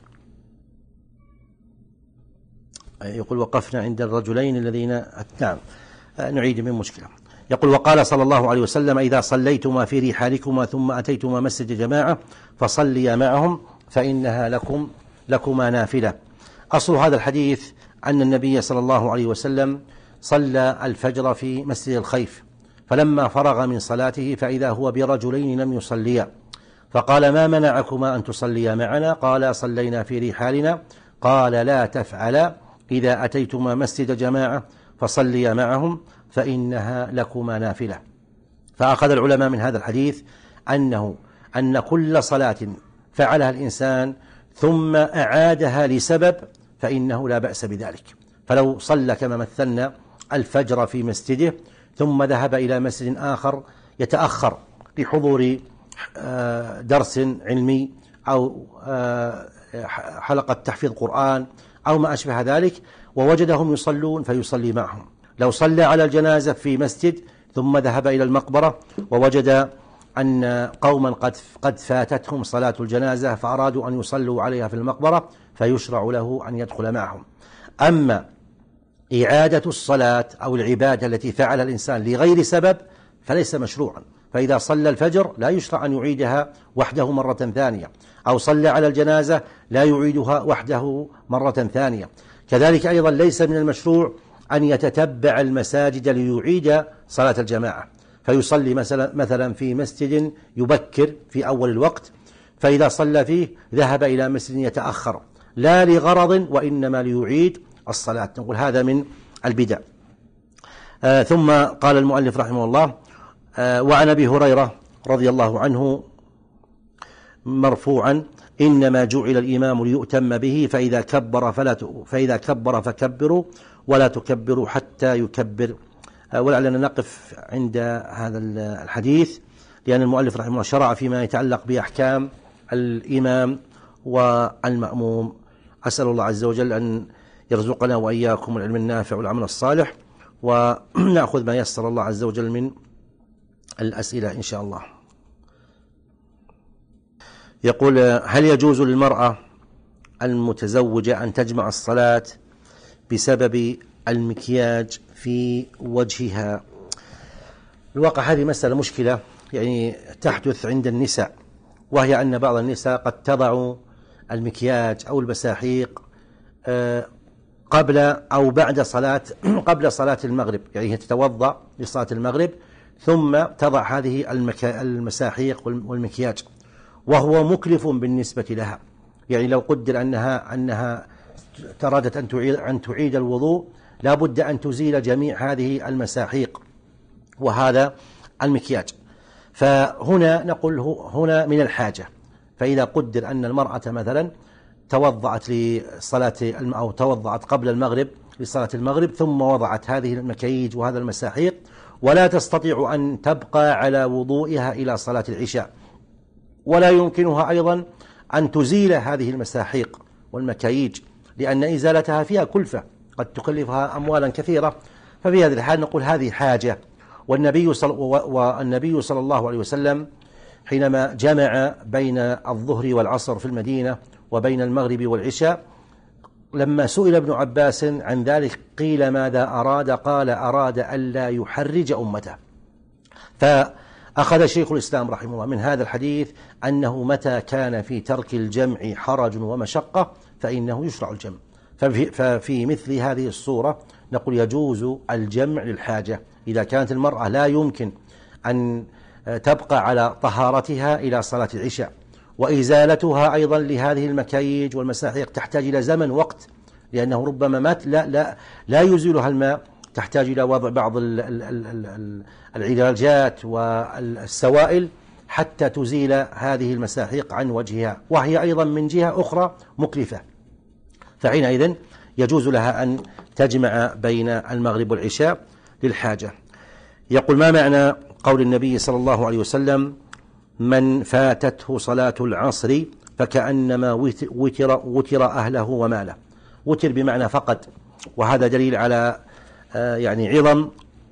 يقول وقفنا عند الرجلين الذين نعم نعيد من مشكلة. يقول وقال صلى الله عليه وسلم إذا صليتما في رحالكما ثم أتيتما مسجد جماعة فصليا معهم فإنها لكم لكما نافلة. أصل هذا الحديث أن النبي صلى الله عليه وسلم صلى الفجر في مسجد الخيف، فلما فرغ من صلاته فإذا هو برجلين لم يصليا، فقال ما منعكما أن تصليا معنا؟ قال صلينا في رحالنا. قال لا تفعل إذا أتيتما مسجد جماعة فصليا معهم فإنها لكما نافلة. فأخذ العلماء من هذا الحديث أنه أن كل صلاة فعلها الإنسان ثم أعادها لسبب فإنه لا بأس بذلك. فلو صلى كما مثلنا الفجر في مسجده ثم ذهب إلى مسجد آخر يتأخر لحضور درس علمي أو حلقة تحفيظ قرآن أو ما أشبه ذلك ووجدهم يصلون فيصلي معهم. لو صلى على الجنازة في مسجد ثم ذهب إلى المقبرة ووجد أن قوما قد قد فاتتهم صلاة الجنازة فأرادوا أن يصلوا عليها في المقبرة فيشرع له أن يدخل معهم. أما إعادة الصلاة أو العبادة التي فعلها الإنسان لغير سبب فليس مشروعا، فإذا صلى الفجر لا يشرع أن يعيدها وحده مرة ثانية، أو صلى على الجنازة لا يعيدها وحده مرة ثانية. كذلك أيضا ليس من المشروع أن يتتبع المساجد ليعيد صلاة الجماعة، فيصلي مثلا مثلا في مسجد يبكر في أول الوقت، فإذا صلى فيه ذهب إلى مسجد يتأخر لا لغرض وإنما ليعيد الصلاة، نقول هذا من البدع. آه ثم قال المؤلف رحمه الله آه وعن أبي هريرة رضي الله عنه مرفوعا إنما جعل الإمام ليؤتم به فإذا كبر فلا فإذا كبر فكبروا ولا تكبروا حتى يكبر. آه ولعلنا نقف عند هذا الحديث لأن المؤلف رحمه الله شرع فيما يتعلق بأحكام الإمام والمأموم. أسأل الله عز وجل أن يرزقنا وإياكم العلم النافع والعمل الصالح، ونأخذ ما يسر الله عز وجل من الأسئلة إن شاء الله. يقول هل يجوز للمرأة المتزوجة أن تجمع الصلاة بسبب المكياج في وجهها؟ الواقع هذه مسألة مشكلة يعني تحدث عند النساء، وهي أن بعض النساء قد تضع المكياج أو المساحيق قبل أو بعد صلاة قبل صلاة المغرب، يعني هي تتوضأ لصلاة المغرب ثم تضع هذه المساحيق والمكياج، وهو مكلف بالنسبة لها. يعني لو قدر أنها أنها ترادت أن تعيد أن تعيد الوضوء لا بد أن تزيل جميع هذه المساحيق وهذا المكياج. فهنا نقول هنا من الحاجة. فإذا قدر أن المرأة مثلا توضأت لصلاة أو توضأت قبل المغرب لصلاة المغرب ثم وضعت هذه المكياج وهذا المساحيق ولا تستطيع أن تبقى على وضوئها إلى صلاة العشاء، ولا يمكنها أيضا أن تزيل هذه المساحيق والمكاييج لأن إزالتها فيها كلفة قد تكلفها أموالا كثيرة، ففي هذه الحال نقول هذه حاجة. والنبي صل والنبي صلى الله عليه وسلم حينما جمع بين الظهر والعصر في المدينة وبين المغرب والعشاء لما سئل ابن عباس عن ذلك قيل ماذا أراد؟ قال أراد ألا يحرج أمته. فأخذ شيخ الإسلام رحمه الله من هذا الحديث أنه متى كان في ترك الجمع حرج ومشقة فإنه يشرع الجمع. ففي, ففي مثل هذه الصورة نقول يجوز الجمع للحاجة إذا كانت المرأة لا يمكن أن تبقى على طهارتها إلى صلاة العشاء، وإزالتها أيضا لهذه المكاييج والمساحيق تحتاج إلى زمن وقت لأنه ربما مات لا, لا, لا يزيلها الماء، تحتاج إلى وضع بعض العلاجات والسوائل حتى تزيل هذه المساحيق عن وجهها، وهي أيضا من جهة أخرى مكلفة، فحينئذ يجوز لها أن تجمع بين المغرب والعشاء للحاجة. يقول ما معنى قول النبي صلى الله عليه وسلم من فاتته صلاة العصر فكأنما وتر, وتر أهله وماله؟ وتر بمعنى فقد، وهذا دليل على يعني عظم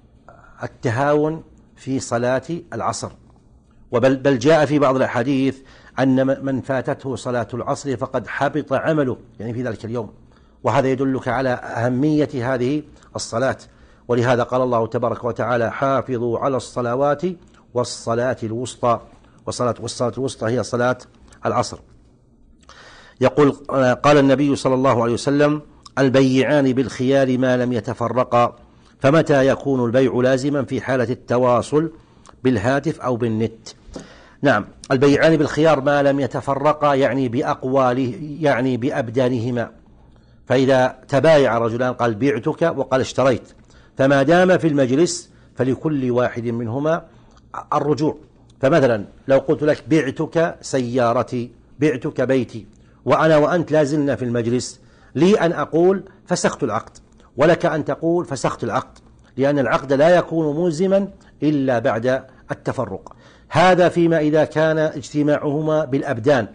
التهاون في صلاة العصر. وبل بل جاء في بعض الأحاديث أن من فاتته صلاة العصر فقد حبط عمله يعني في ذلك اليوم، وهذا يدلك على أهمية هذه الصلاة. ولهذا قال الله تبارك وتعالى حافظوا على الصلوات والصلاة الوسطى، والصلاة, والصلاة الوسطى هي صلاة العصر. يقول قال النبي صلى الله عليه وسلم البيعان بالخيار ما لم يتفرقا، فمتى يكون البيع لازما؟ في حالة التواصل بالهاتف أو بالنت. نعم، البيعان بالخيار ما لم يتفرقا يعني بأقواله يعني بأبدانهما، فإذا تبايع رجلان قال بعتك وقال اشتريت فما دام في المجلس فلكل واحد منهما الرجوع. فمثلا لو قلت لك بعتك سيارتي بعتك بيتي وأنا وأنت لازلنا في المجلس، لي أن أقول فسخت العقد ولك أن تقول فسخت العقد، لأن العقد لا يكون ملزما إلا بعد التفرق. هذا فيما إذا كان اجتماعهما بالأبدان،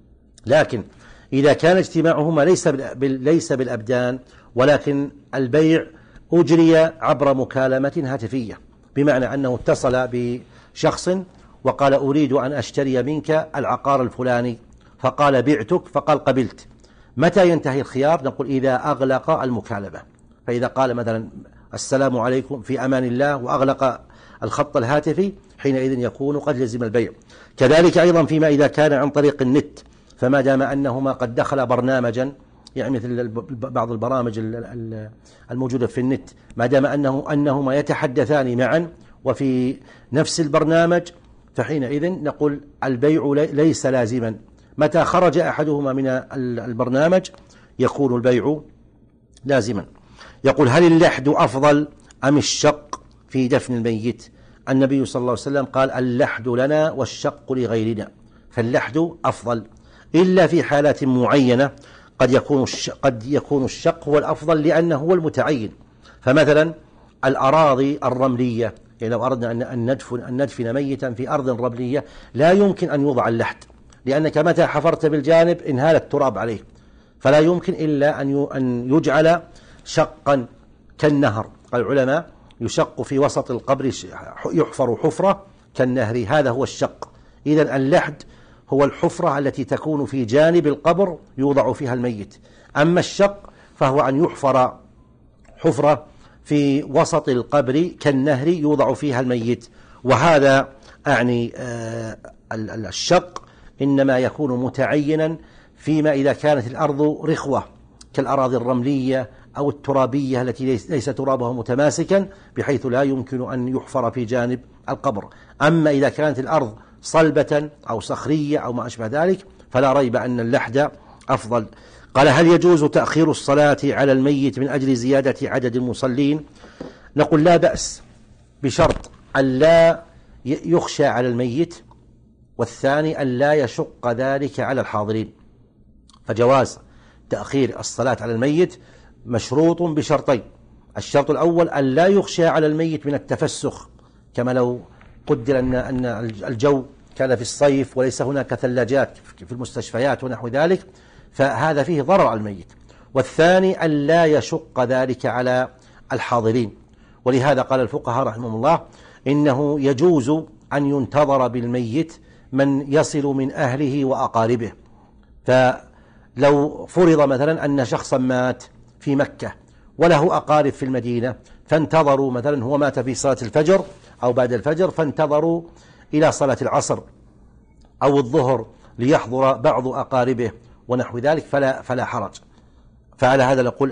لكن إذا كان اجتماعهما ليس ليس بالأبدان ولكن البيع أجري عبر مكالمة هاتفية، بمعنى أنه اتصل بشخص وقال أريد أن أشتري منك العقار الفلاني فقال بعتك فقال قبلت. متى ينتهي الخيار؟ نقول إذا أغلق المكالمة، فإذا قال مثلا السلام عليكم في أمان الله وأغلق الخط الهاتفي حينئذ يكون قد لزم البيع. كذلك أيضا فيما إذا كان عن طريق النت، فما دام أنهما قد دخل برنامجا يعني مثل بعض البرامج الموجودة في النت، ما دام أنه أنهما يتحدثان معا وفي نفس البرنامج فحينئذ نقول البيع ليس لازما. متى خرج أحدهما من البرنامج يكون البيع لازما. يقول هل اللحد أفضل أم الشق في دفن الميت؟ النبي صلى الله عليه وسلم قال اللحد لنا والشق لغيرنا، فاللحد أفضل إلا في حالات معينة قد يكون قد يكون الشق هو الأفضل لأنه هو المتعين. فمثلا الأراضي الرملية، يعني لو أردنا أن ندفن أن ندفن ميتا في أرض رملية لا يمكن أن يوضع اللحد، لأنك متى حفرت بالجانب انهال التراب عليه، فلا يمكن إلا أن يجعل شقا كالنهر. قال العلماء يشق في وسط القبر، يحفر حفرة كالنهر، هذا هو الشق. إذن اللحد هو الحفرة التي تكون في جانب القبر يوضع فيها الميت. أما الشق فهو أن يحفر حفرة في وسط القبر كالنهر يوضع فيها الميت، وهذا أعني آه الشق إنما يكون متعينا فيما إذا كانت الأرض رخوة كالأراضي الرملية أو الترابية التي ليس ترابها متماسكا بحيث لا يمكن أن يحفر في جانب القبر. أما إذا كانت الأرض صلبة أو صخرية أو ما أشبه ذلك، فلا ريب أن اللحد أفضل. قال: هل يجوز تأخير الصلاة على الميت من أجل زيادة عدد المصلين؟ نقول: لا بأس، بشرط أن لا يخشى على الميت، والثاني أن لا يشق ذلك على الحاضرين. فجواز تأخير الصلاة على الميت مشروط بشرطين: الشرط الأول أن لا يخشى على الميت من التفسخ، كما لو قدر أن أن الجو كان في الصيف وليس هناك ثلاجات في المستشفيات ونحو ذلك، فهذا فيه ضرر على الميت. والثاني أن لا يشق ذلك على الحاضرين. ولهذا قال الفقهاء رحمهم الله: إنه يجوز أن ينتظر بالميت من يصل من أهله وأقاربه. فلو فرض مثلا أن شخصا مات في مكة وله أقارب في المدينة، فانتظروا مثلا، هو مات في صلاة الفجر أو بعد الفجر، فانتظروا إلى صلاة العصر أو الظهر ليحضر بعض أقاربه ونحو ذلك، فلا, فلا حرج. فعلى هذا نقول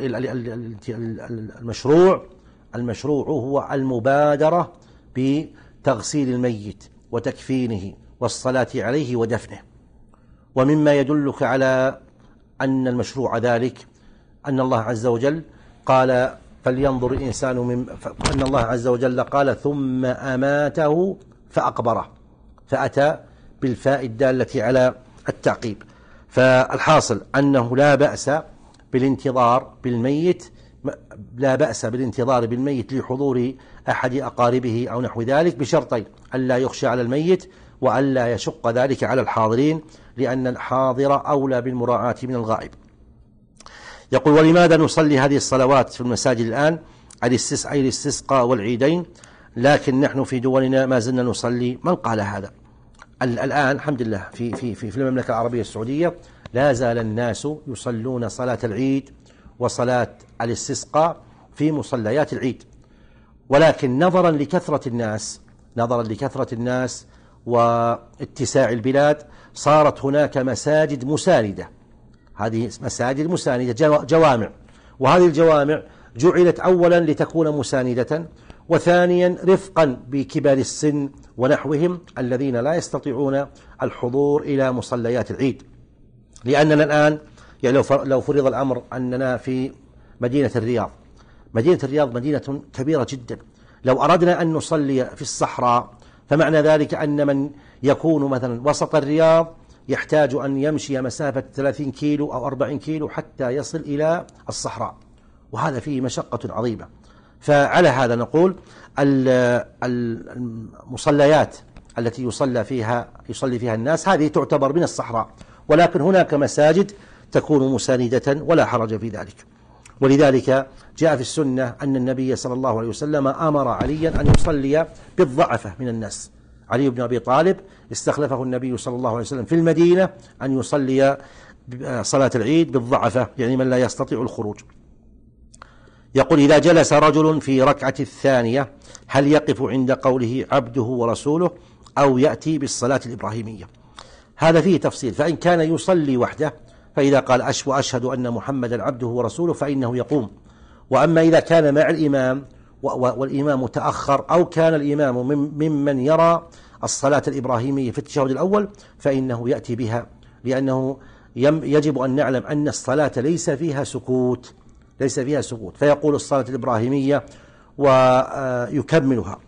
المشروع المشروع هو المبادرة بتغسيل الميت وتكفينه والصلاة عليه ودفنه. ومما يدلك على أن المشروع ذلك أن الله عز وجل قال: فلينظر الإنسان من أن الله عز وجل قال: ثم أماته فأقبره، فأتى بالفاء الدالة على التعقيب. فالحاصل أنه لا بأس بالانتظار بالميت لا بأس بالانتظار بالميت لحضور أحد أقاربه أو نحو ذلك، بشرطين: ألا يخشى على الميت، وألا يشق ذلك على الحاضرين، لأن الحاضر أولى بالمراعاة من الغائب. يقول: ولماذا نصلي هذه الصلوات في المساجد الآن؟ الاستسقاء والعيدين، لكن نحن في دولنا ما زلنا نصلي. من قال هذا؟ الآن الحمد لله في في في في المملكة العربية السعودية لا زال الناس يصلون صلاة العيد وصلاة الاستسقاء في مصليات العيد، ولكن نظرا لكثرة الناس نظرا لكثرة الناس واتساع البلاد صارت هناك مساجد مساندة. هذه مساجد مساندة جوامع، وهذه الجوامع جعلت أولا لتكون مساندة، وثانيا رفقا بكبار السن ونحوهم الذين لا يستطيعون الحضور إلى مصليات العيد. لأننا الآن يعني لو فرض الأمر أننا في مدينة الرياض مدينة الرياض مدينة كبيرة جدا، لو أردنا أن نصلي في الصحراء فمعنى ذلك أن من يكون مثلا وسط الرياض يحتاج أن يمشي مسافة ثلاثين كيلو أو أربعين كيلو حتى يصل إلى الصحراء، وهذا فيه مشقة عظيمة. فعلى هذا نقول المصليات التي يصلى فيها يصلي فيها الناس هذه تعتبر من الصحراء، ولكن هناك مساجد تكون مساندة ولا حرج في ذلك. ولذلك جاء في السنة أن النبي صلى الله عليه وسلم أمر عليا أن يصلي بالضعفة من الناس. علي بن أبي طالب استخلفه النبي صلى الله عليه وسلم في المدينة أن يصلي صلاة العيد بالضعفة، يعني من لا يستطيع الخروج. يقول: إذا جلس رجل في ركعة الثانية هل يقف عند قوله عبده ورسوله أو يأتي بالصلاة الإبراهيمية؟ هذا فيه تفصيل. فإن كان يصلي وحده فإذا قال أشهد أن محمدا عبده ورسوله فإنه يقوم. وأما إذا كان مع الإمام والإمام تأخر أو كان الإمام ممن يرى الصلاة الإبراهيمية في التشهد الأول فإنه يأتي بها، لأنه يجب أن نعلم أن الصلاة ليس فيها سكوت ليس فيها سكوت فيقول الصلاة الإبراهيمية ويكملها.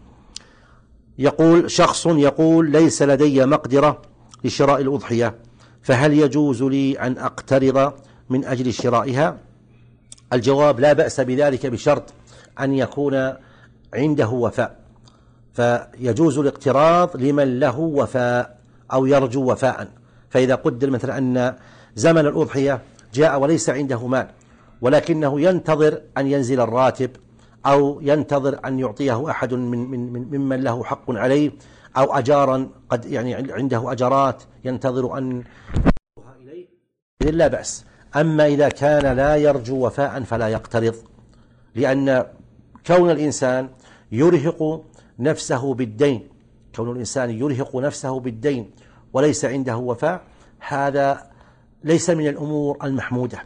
يقول: شخص يقول ليس لدي مقدرة لشراء الأضحية، فهل يجوز لي أن أقترض من أجل شرائها؟ الجواب: لا بأس بذلك بشرط أن يكون عنده وفاء، فيجوز الاقتراض لمن له وفاء أو يرجو وفاء. فإذا قدر مثلا أن زمن الأضحية جاء وليس عنده مال، ولكنه ينتظر أن ينزل الراتب أو ينتظر أن يعطيه أحد من من ممن له حق عليه، أو أجارا قد يعني عنده أجرات ينتظر أن يعطيها إليه، إذن لا بأس. أما إذا كان لا يرجو وفاء فلا يقترض، لأن كون الإنسان يرهق نفسه بالدين كون الإنسان يرهق نفسه بالدين وليس عنده وفاء، هذا ليس من الأمور المحمودة.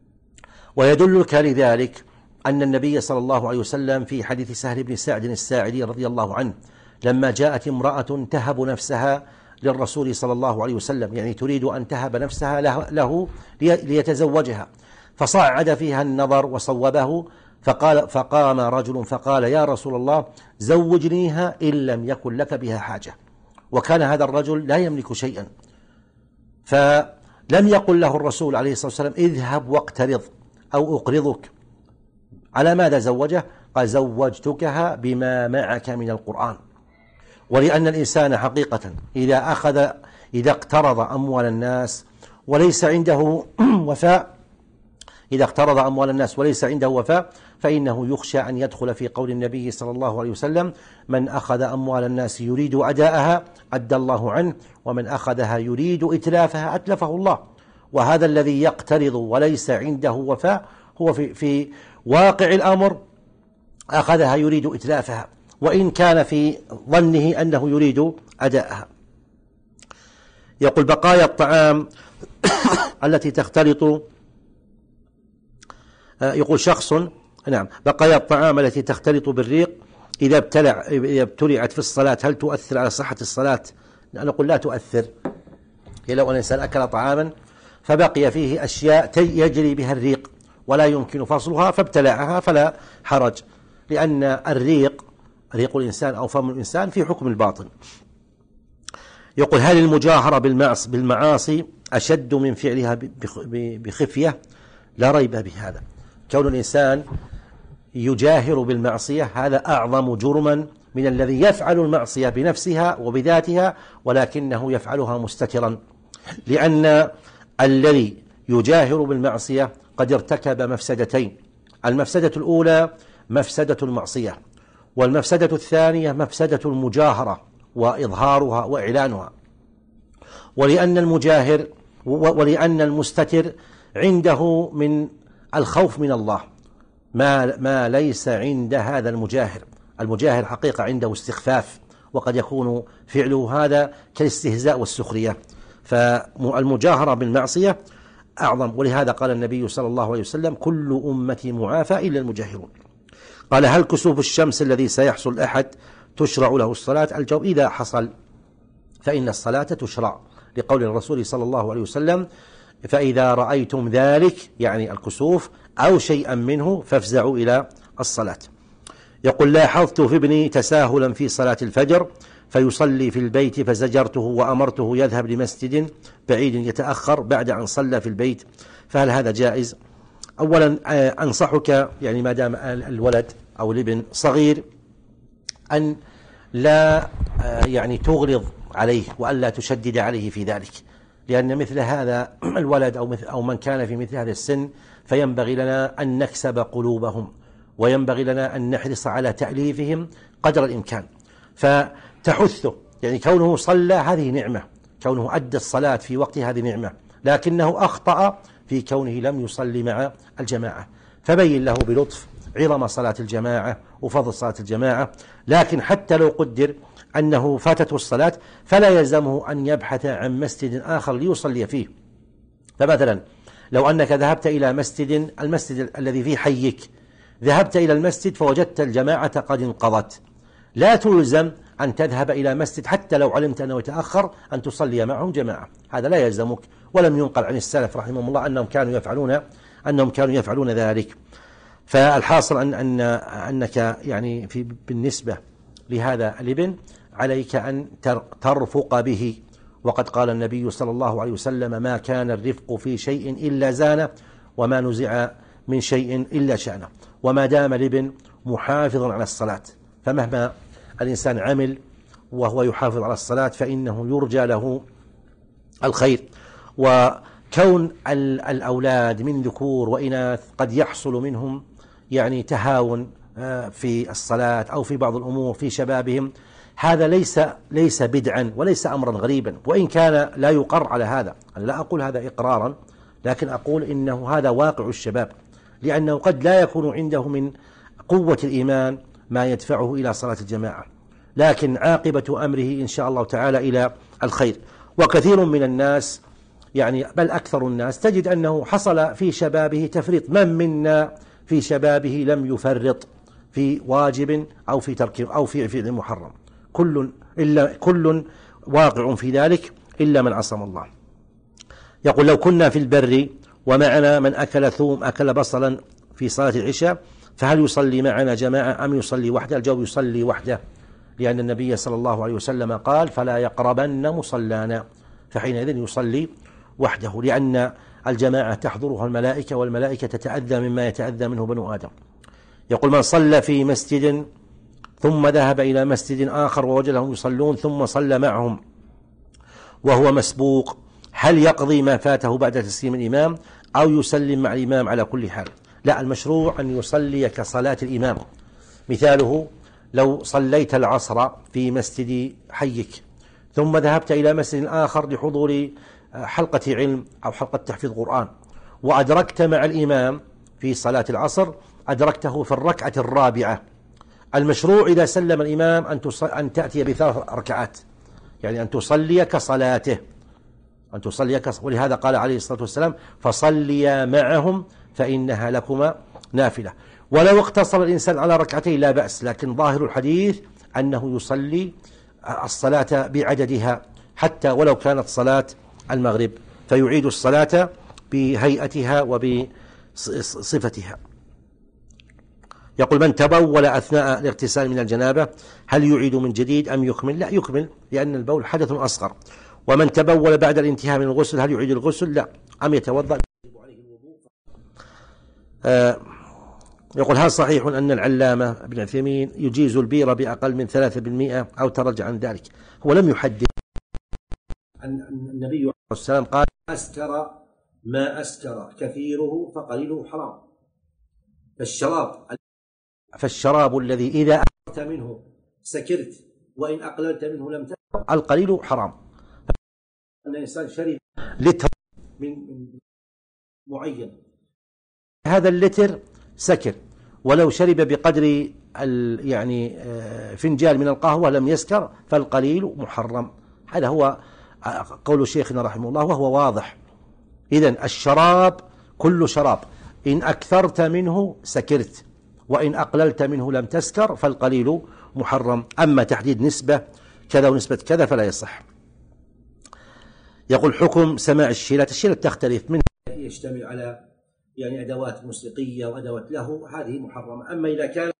ويدلك لذلك أن النبي صلى الله عليه وسلم في حديث سهل بن سعد الساعدي رضي الله عنه لما جاءت امرأة تهب نفسها للرسول صلى الله عليه وسلم، يعني تريد أن تهب نفسها له, له ليتزوجها، فصعد فيها النظر وصوبه، فقال فقام رجل فقال: يا رسول الله زوجنيها إن لم يكن لك بها حاجة. وكان هذا الرجل لا يملك شيئا، فلم يقل له الرسول عليه الصلاة والسلام: اذهب واقترض أو أقرضك. على ماذا زوجه؟ قال: زوجتكها بما معك من القرآن. ولأن الإنسان حقيقة إذا أخذ إذا اقترض أموال الناس وليس عنده وفاء إذا اقترض أموال الناس وليس عنده وفاء فإنه يخشى أن يدخل في قول النبي صلى الله عليه وسلم: من أخذ أموال الناس يريد أداءها أدى الله عنه، ومن أخذها يريد إتلافها أتلفه الله. وهذا الذي يقترض وليس عنده وفاء هو في, في واقع الأمر أخذها يريد إتلافها، وإن كان في ظنه أنه يريد أداءها. يقول: بقايا الطعام التي تختلط يقول شخص نعم بقايا الطعام التي تختلط بالريق إذا ابتلع إذا ابتلعت في الصلاة هل تؤثر على صحة الصلاة؟ نقول لا تؤثر. لو أن الإنسان أكل طعاما فبقي فيه أشياء يجري بها الريق ولا يمكن فصلها فابتلعها فلا حرج، لأن الريق ريق الإنسان أو فم الإنسان في حكم الباطن. يقول: هل المجاهرة بالمعاصي أشد من فعلها بخفية؟ لا ريب بهذا. كون الإنسان يجاهر بالمعصية هذا أعظم جرما من الذي يفعل المعصية بنفسها وبذاتها ولكنه يفعلها مستترا، لأن الذي يجاهر بالمعصية قد ارتكب مفسدتين: المفسدة الأولى مفسدة المعصية، والمفسدة الثانية مفسدة المجاهرة وإظهارها وإعلانها. ولأن المجاهر ولأن المستتر عنده من الخوف من الله ما, ما ليس عند هذا المجاهر. المجاهر حقيقة عنده استخفاف، وقد يكون فعله هذا كالاستهزاء والسخرية، فالمجاهرة بالمعصية أعظم. ولهذا قال النبي صلى الله عليه وسلم: كل أمتي معافى إلا المجاهرون. قال: هل كسوف الشمس الذي سيحصل أحد تشرع له الصلاة؟ الجواب: إذا حصل فإن الصلاة تشرع، لقول الرسول صلى الله عليه وسلم: فإذا رأيتم ذلك يعني الكسوف أو شيئا منه فافزعوا إلى الصلاة. يقول: لاحظت في ابني تساهلا في صلاة الفجر فيصلي في البيت فزجرته وأمرته يذهب لمسجد بعيد يتأخر بعد أن صلى في البيت، فهل هذا جائز؟ أولا أنصحك يعني ما دام الولد أو الابن صغير أن لا يعني تغلظ عليه وأن لا تشدد عليه في ذلك، لأن مثل هذا الولد أو, مثل أو من كان في مثل هذا السن فينبغي لنا أن نكسب قلوبهم، وينبغي لنا أن نحرص على تأليفهم قدر الإمكان، فتحثه. يعني كونه صلى هذه نعمة، كونه أدى الصلاة في وقت هذه نعمة، لكنه أخطأ في كونه لم يصلي مع الجماعة، فبين له بلطف عظم صلاة الجماعة وفضل صلاة الجماعة. لكن حتى لو قدر أنه فاتته الصلاة فلا يلزمه أن يبحث عن مسجد آخر ليصلي فيه. فمثلا لو أنك ذهبت إلى مسجد المسجد الذي في حيك، ذهبت إلى المسجد فوجدت الجماعة قد انقضت، لا تلزم أن تذهب إلى مسجد حتى لو علمت أنه يتأخر أن تصلي معهم جماعة، هذا لا يلزمك. ولم ينقل عن السلف رحمهم الله أنهم كانوا يفعلون أنهم كانوا يفعلون ذلك. فالحاصل أن أن أنك يعني في بالنسبة لهذا الابن عليك أن ترفق به، وقد قال النبي صلى الله عليه وسلم: ما كان الرفق في شيء إلا زانه، وما نزع من شيء إلا شأنه. وما دام الابن محافظا على الصلاة، فمهما الإنسان عمل وهو يحافظ على الصلاة فإنه يرجى له الخير. وكون الأولاد من ذكور وإناث قد يحصل منهم يعني تهاون في الصلاة أو في بعض الأمور في شبابهم، هذا ليس ليس بدعا وليس أمرا غريبا، وإن كان لا يقر على هذا. أنا لا أقول هذا إقرارا، لكن أقول إنه هذا واقع الشباب، لأنه قد لا يكون عنده من قوة الإيمان ما يدفعه إلى صلاة الجماعة، لكن عاقبة أمره إن شاء الله تعالى إلى الخير. وكثير من الناس يعني بل أكثر الناس تجد أنه حصل في شبابه تفريط. من منا في شبابه لم يفرط في واجب أو في ترك أو في فعل محرم؟ كل إلا كل واقع في ذلك إلا من عصم الله. يقول لو كنا في البر ومعنا من أكل ثوم أكل بصلا في صلاة العشاء فهل يصلي معنا جماعة أم يصلي وحده؟ الجواب يصلي وحده، لأن النبي صلى الله عليه وسلم قال فلا يقربن مصلانا، فحينئذ يصلي وحده، لأن الجماعة تحضرها الملائكة والملائكة تتأذى مما يتأذى منه بنو آدم. يقول من صلى في مسجد ثم ذهب إلى مسجد آخر ووجدهم يصلون ثم صلى معهم وهو مسبوق هل يقضي ما فاته بعد تسليم الإمام أو يسلم مع الإمام على كل حال؟ لا، المشروع أن يصلي كصلاة الإمام. مثاله لو صليت العصر في مسجد حيك ثم ذهبت إلى مسجد آخر لحضور حلقة علم أو حلقة تحفيظ قرآن وأدركت مع الإمام في صلاة العصر، أدركته في الركعة الرابعة، المشروع إذا سلم الإمام أن, أن تأتي بثلاث ركعات، يعني أن تصلي كصلاته، أن تصلي كصلاته. ولهذا قال عليه الصلاة والسلام فصليا معهم فإنها لكما نافلة. ولو اقتصر الإنسان على ركعتين لا بأس، لكن ظاهر الحديث أنه يصلي الصلاة بعددها حتى ولو كانت صلاة المغرب، فيعيد الصلاة بهيئتها وبصفتها. يقول من تبول أثناء الاغتسال من الجنابة هل يعيد من جديد أم يكمل؟ لا، يكمل، لأن البول حدث أصغر. ومن تبول بعد الانتهاء من الغسل هل يعيد الغسل؟ لا، أم يتوضأ؟ آه يقول هل صحيح أن العلامة ابن عثيمين يجيز البيرة بأقل من ثلاثة بالمئة أو ترجع عن ذلك؟ هو لم يحدد. النبي عليه الصلاة والسلام قال أسكر ما أسكر كثيره فقليله حرام. فالشراب فالشراب الذي إذا أكثرت منه سكرت وإن أقللت منه لم تسكر القليل حرام. أن الإنسان شرب لتر من معين، هذا اللتر سكر، ولو شرب بقدر يعني فنجان من القهوة لم يسكر فالقليل محرم. هذا هو قول شيخنا رحمه الله وهو واضح. إذن الشراب كل شراب إن أكثرت منه سكرت وإن أقللت منه لم تسكر فالقليل محرم. أما تحديد نسبة كذا ونسبة كذا فلا يصح. يقول حكم سماع الشيلات. الشيلات تختلف، من يشتمل على يعني أدوات موسيقية وأدوات له هذه محرمة. أما إذا كان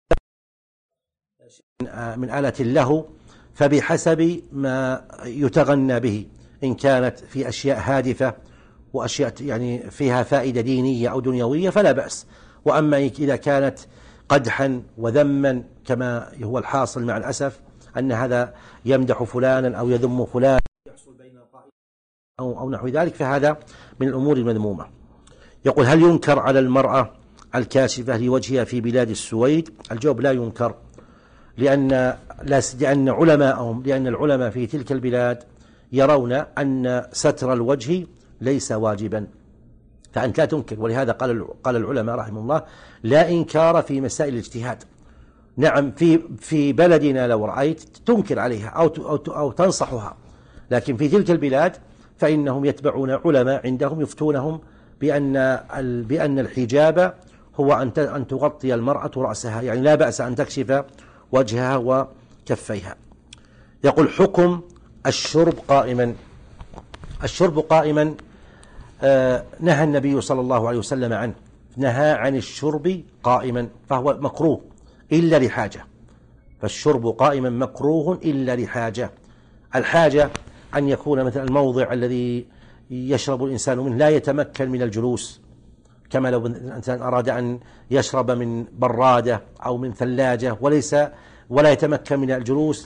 من آلة له فبحسب ما يتغنى به، إن كانت في أشياء هادفة وأشياء يعني فيها فائدة دينية أو دنيوية فلا بأس. وأما إذا كانت قدحا وذما كما هو الحاصل مع الأسف أن هذا يمدح فلانا أو يذم فلان يحصل بين القائل أو, أو نحو ذلك فهذا من الأمور المذمومة. يقول هل ينكر على المرأة الكاشفة لوجهها في بلاد السويد؟ الجواب لا ينكر، لأن لأن علماءهم لأن العلماء في تلك البلاد يرون أن ستر الوجه ليس واجبا، فأنت لا تنكر. ولهذا قال قال العلماء رحمه الله لا إنكار في مسائل الاجتهاد. نعم في في بلدنا لو رأيت تنكر عليها أو أو أو تنصحها، لكن في تلك البلاد فإنهم يتبعون علماء عندهم يفتونهم بأن بأن الحجاب هو أن أن تغطي المرأة رأسها، يعني لا بأس أن تكشف وجهها وكفيها. يقول حكم الشرب قائما. الشرب قائما آه نهى النبي صلى الله عليه وسلم عنه، نهى عن الشرب قائما فهو مكروه إلا لحاجة. فالشرب قائما مكروه إلا لحاجة. الحاجة أن يكون مثل الموضع الذي يشرب الإنسان منه لا يتمكن من الجلوس، كما لو الإنسان أراد أن يشرب من برادة أو من ثلاجة وليس ولا يتمكن من الجلوس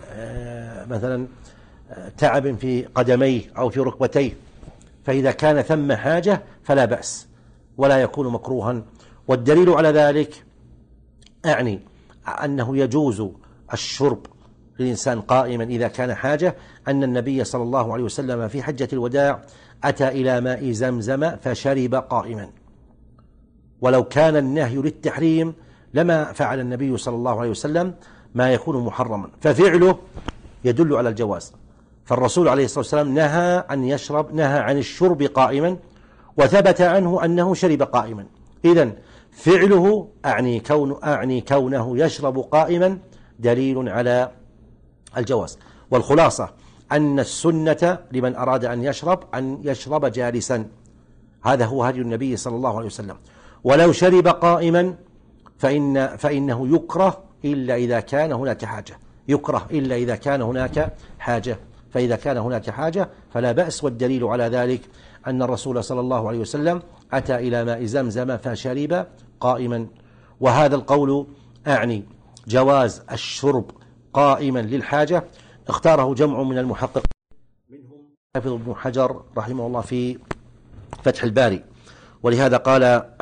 مثلا تعب في قدميه أو في ركبتيه، فإذا كان ثم حاجة فلا بأس ولا يكون مكروها. والدليل على ذلك أعني أنه يجوز الشرب للإنسان قائما إذا كان حاجة، أن النبي صلى الله عليه وسلم في حجة الوداع أتى إلى ماء زمزم فشرب قائما، ولو كان النهي للتحريم لما فعل النبي صلى الله عليه وسلم ما يكون محرما، ففعله يدل على الجواز. فالرسول عليه الصلاة والسلام نهى أن يشرب نهى عن الشرب قائما، وثبت عنه أنه شرب قائما. إذن فعله أعني, كون أعني كونه يشرب قائما دليل على الجواز. والخلاصة أن السنة لمن أراد أن يشرب أن يشرب جالسا، هذا هو هدي النبي صلى الله عليه وسلم. ولو شرب قائما فإن فإنه يكره إلا إذا كان هناك حاجة، يكره إلا إذا كان هناك حاجة، فإذا كان هناك حاجة فلا بأس. والدليل على ذلك أن الرسول صلى الله عليه وسلم أتى إلى ماء زمزم فشرب قائما. وهذا القول أعني جواز الشرب قائما للحاجة اختاره جمع من المحققين، منهم حافظ ابن حجر رحمه الله في فتح الباري. ولهذا قال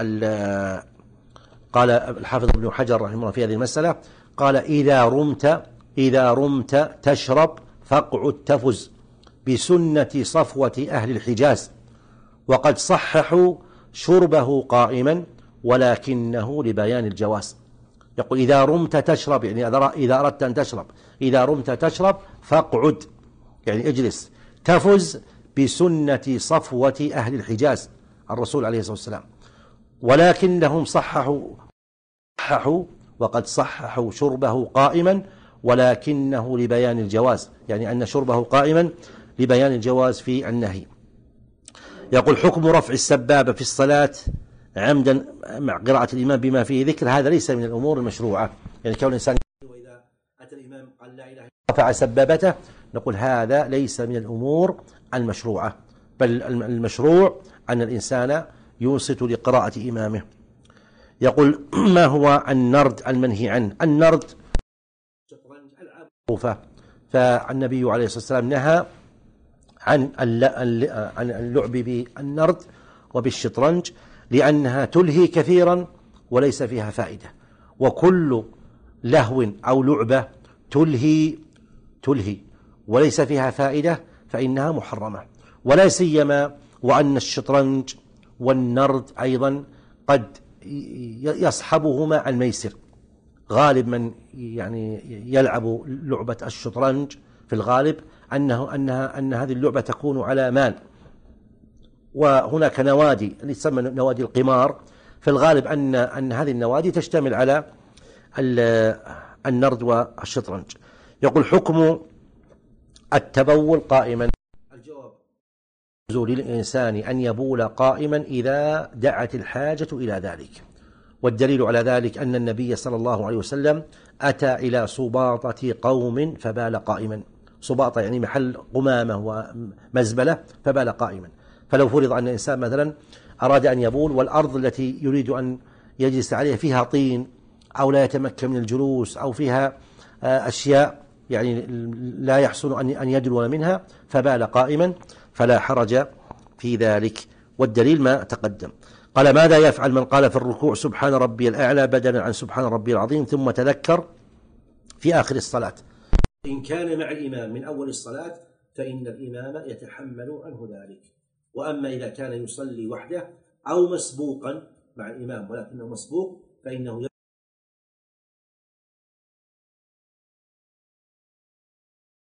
قال الحافظ ابن حجر رحمه الله في هذه المسألة، قال إذا رمت إذا رمت تشرب فاقعد تفز بسنة صفوة أهل الحجاز، وقد صححوا شربه قائما ولكنه لبيان الجواز. يقول إذا رمت تشرب، يعني إذا أردت أن تشرب، إذا رمت تشرب فاقعد يعني اجلس، تفز بسنة صفوة أهل الحجاز الرسول عليه الصلاة والسلام، ولكنهم صححوا صححوا وقد صححوا شربه قائما ولكنه لبيان الجواز، يعني أن شربه قائما لبيان الجواز في النهي. يقول حكم رفع السبابة في الصلاة عمدا مع قراءة الإمام بما فيه ذكر، هذا ليس من الأمور المشروعة. يعني كون الإنسان وإذا أتى الإمام قال لا إله إلا الله رفع سبابته، نقول هذا ليس من الأمور المشروعة، بل المشروع أن الإنسان ينصت لقراءة إمامه. يقول ما هو النرد المنهي عنه؟ النرد شطرنج ألعاب معروفة، فالنبي عليه الصلاة والسلام نهى عن اللعب بالنرد وبالشطرنج لأنها تلهي كثيرا وليس فيها فائدة، وكل لهو أو لعبة تلهي تلهي وليس فيها فائدة فإنها محرمة، ولا سيما وأن الشطرنج والنرد أيضا قد يصحبهما الميسر. غالب من يعني يلعب لعبة الشطرنج في الغالب أنه أنها أن هذه اللعبة تكون على مال، وهناك نوادي اللي تسمى نوادي القمار، في الغالب أن أن هذه النوادي تشتمل على النرد والشطرنج. يقول حكم التبول قائما. الجواب يجوز للإنسان أن يبول قائما إذا دعت الحاجة إلى ذلك، والدليل على ذلك أن النبي صلى الله عليه وسلم أتى إلى سباطة قوم فبال قائما. سباطة يعني محل قمامة ومزبلة، فبال قائما. فلو فرض أن الإنسان مثلا أراد أن يبول والأرض التي يريد أن يجلس عليها فيها طين أو لا يتمكن من الجلوس أو فيها أشياء يعني لا يحسن أن يدلو منها فبال قائما فلا حرج في ذلك، والدليل ما تقدم. قال ماذا يفعل من قال في الركوع سبحان ربي الأعلى بدلا عن سبحان ربي العظيم ثم تذكر في آخر الصلاة؟ إن كان مع الإمام من أول الصلاة فإن الإمام يتحمل عنه ذلك، وأما إذا كان يصلي وحده أو مسبوقا مع الإمام ولكنه مسبوق فإنه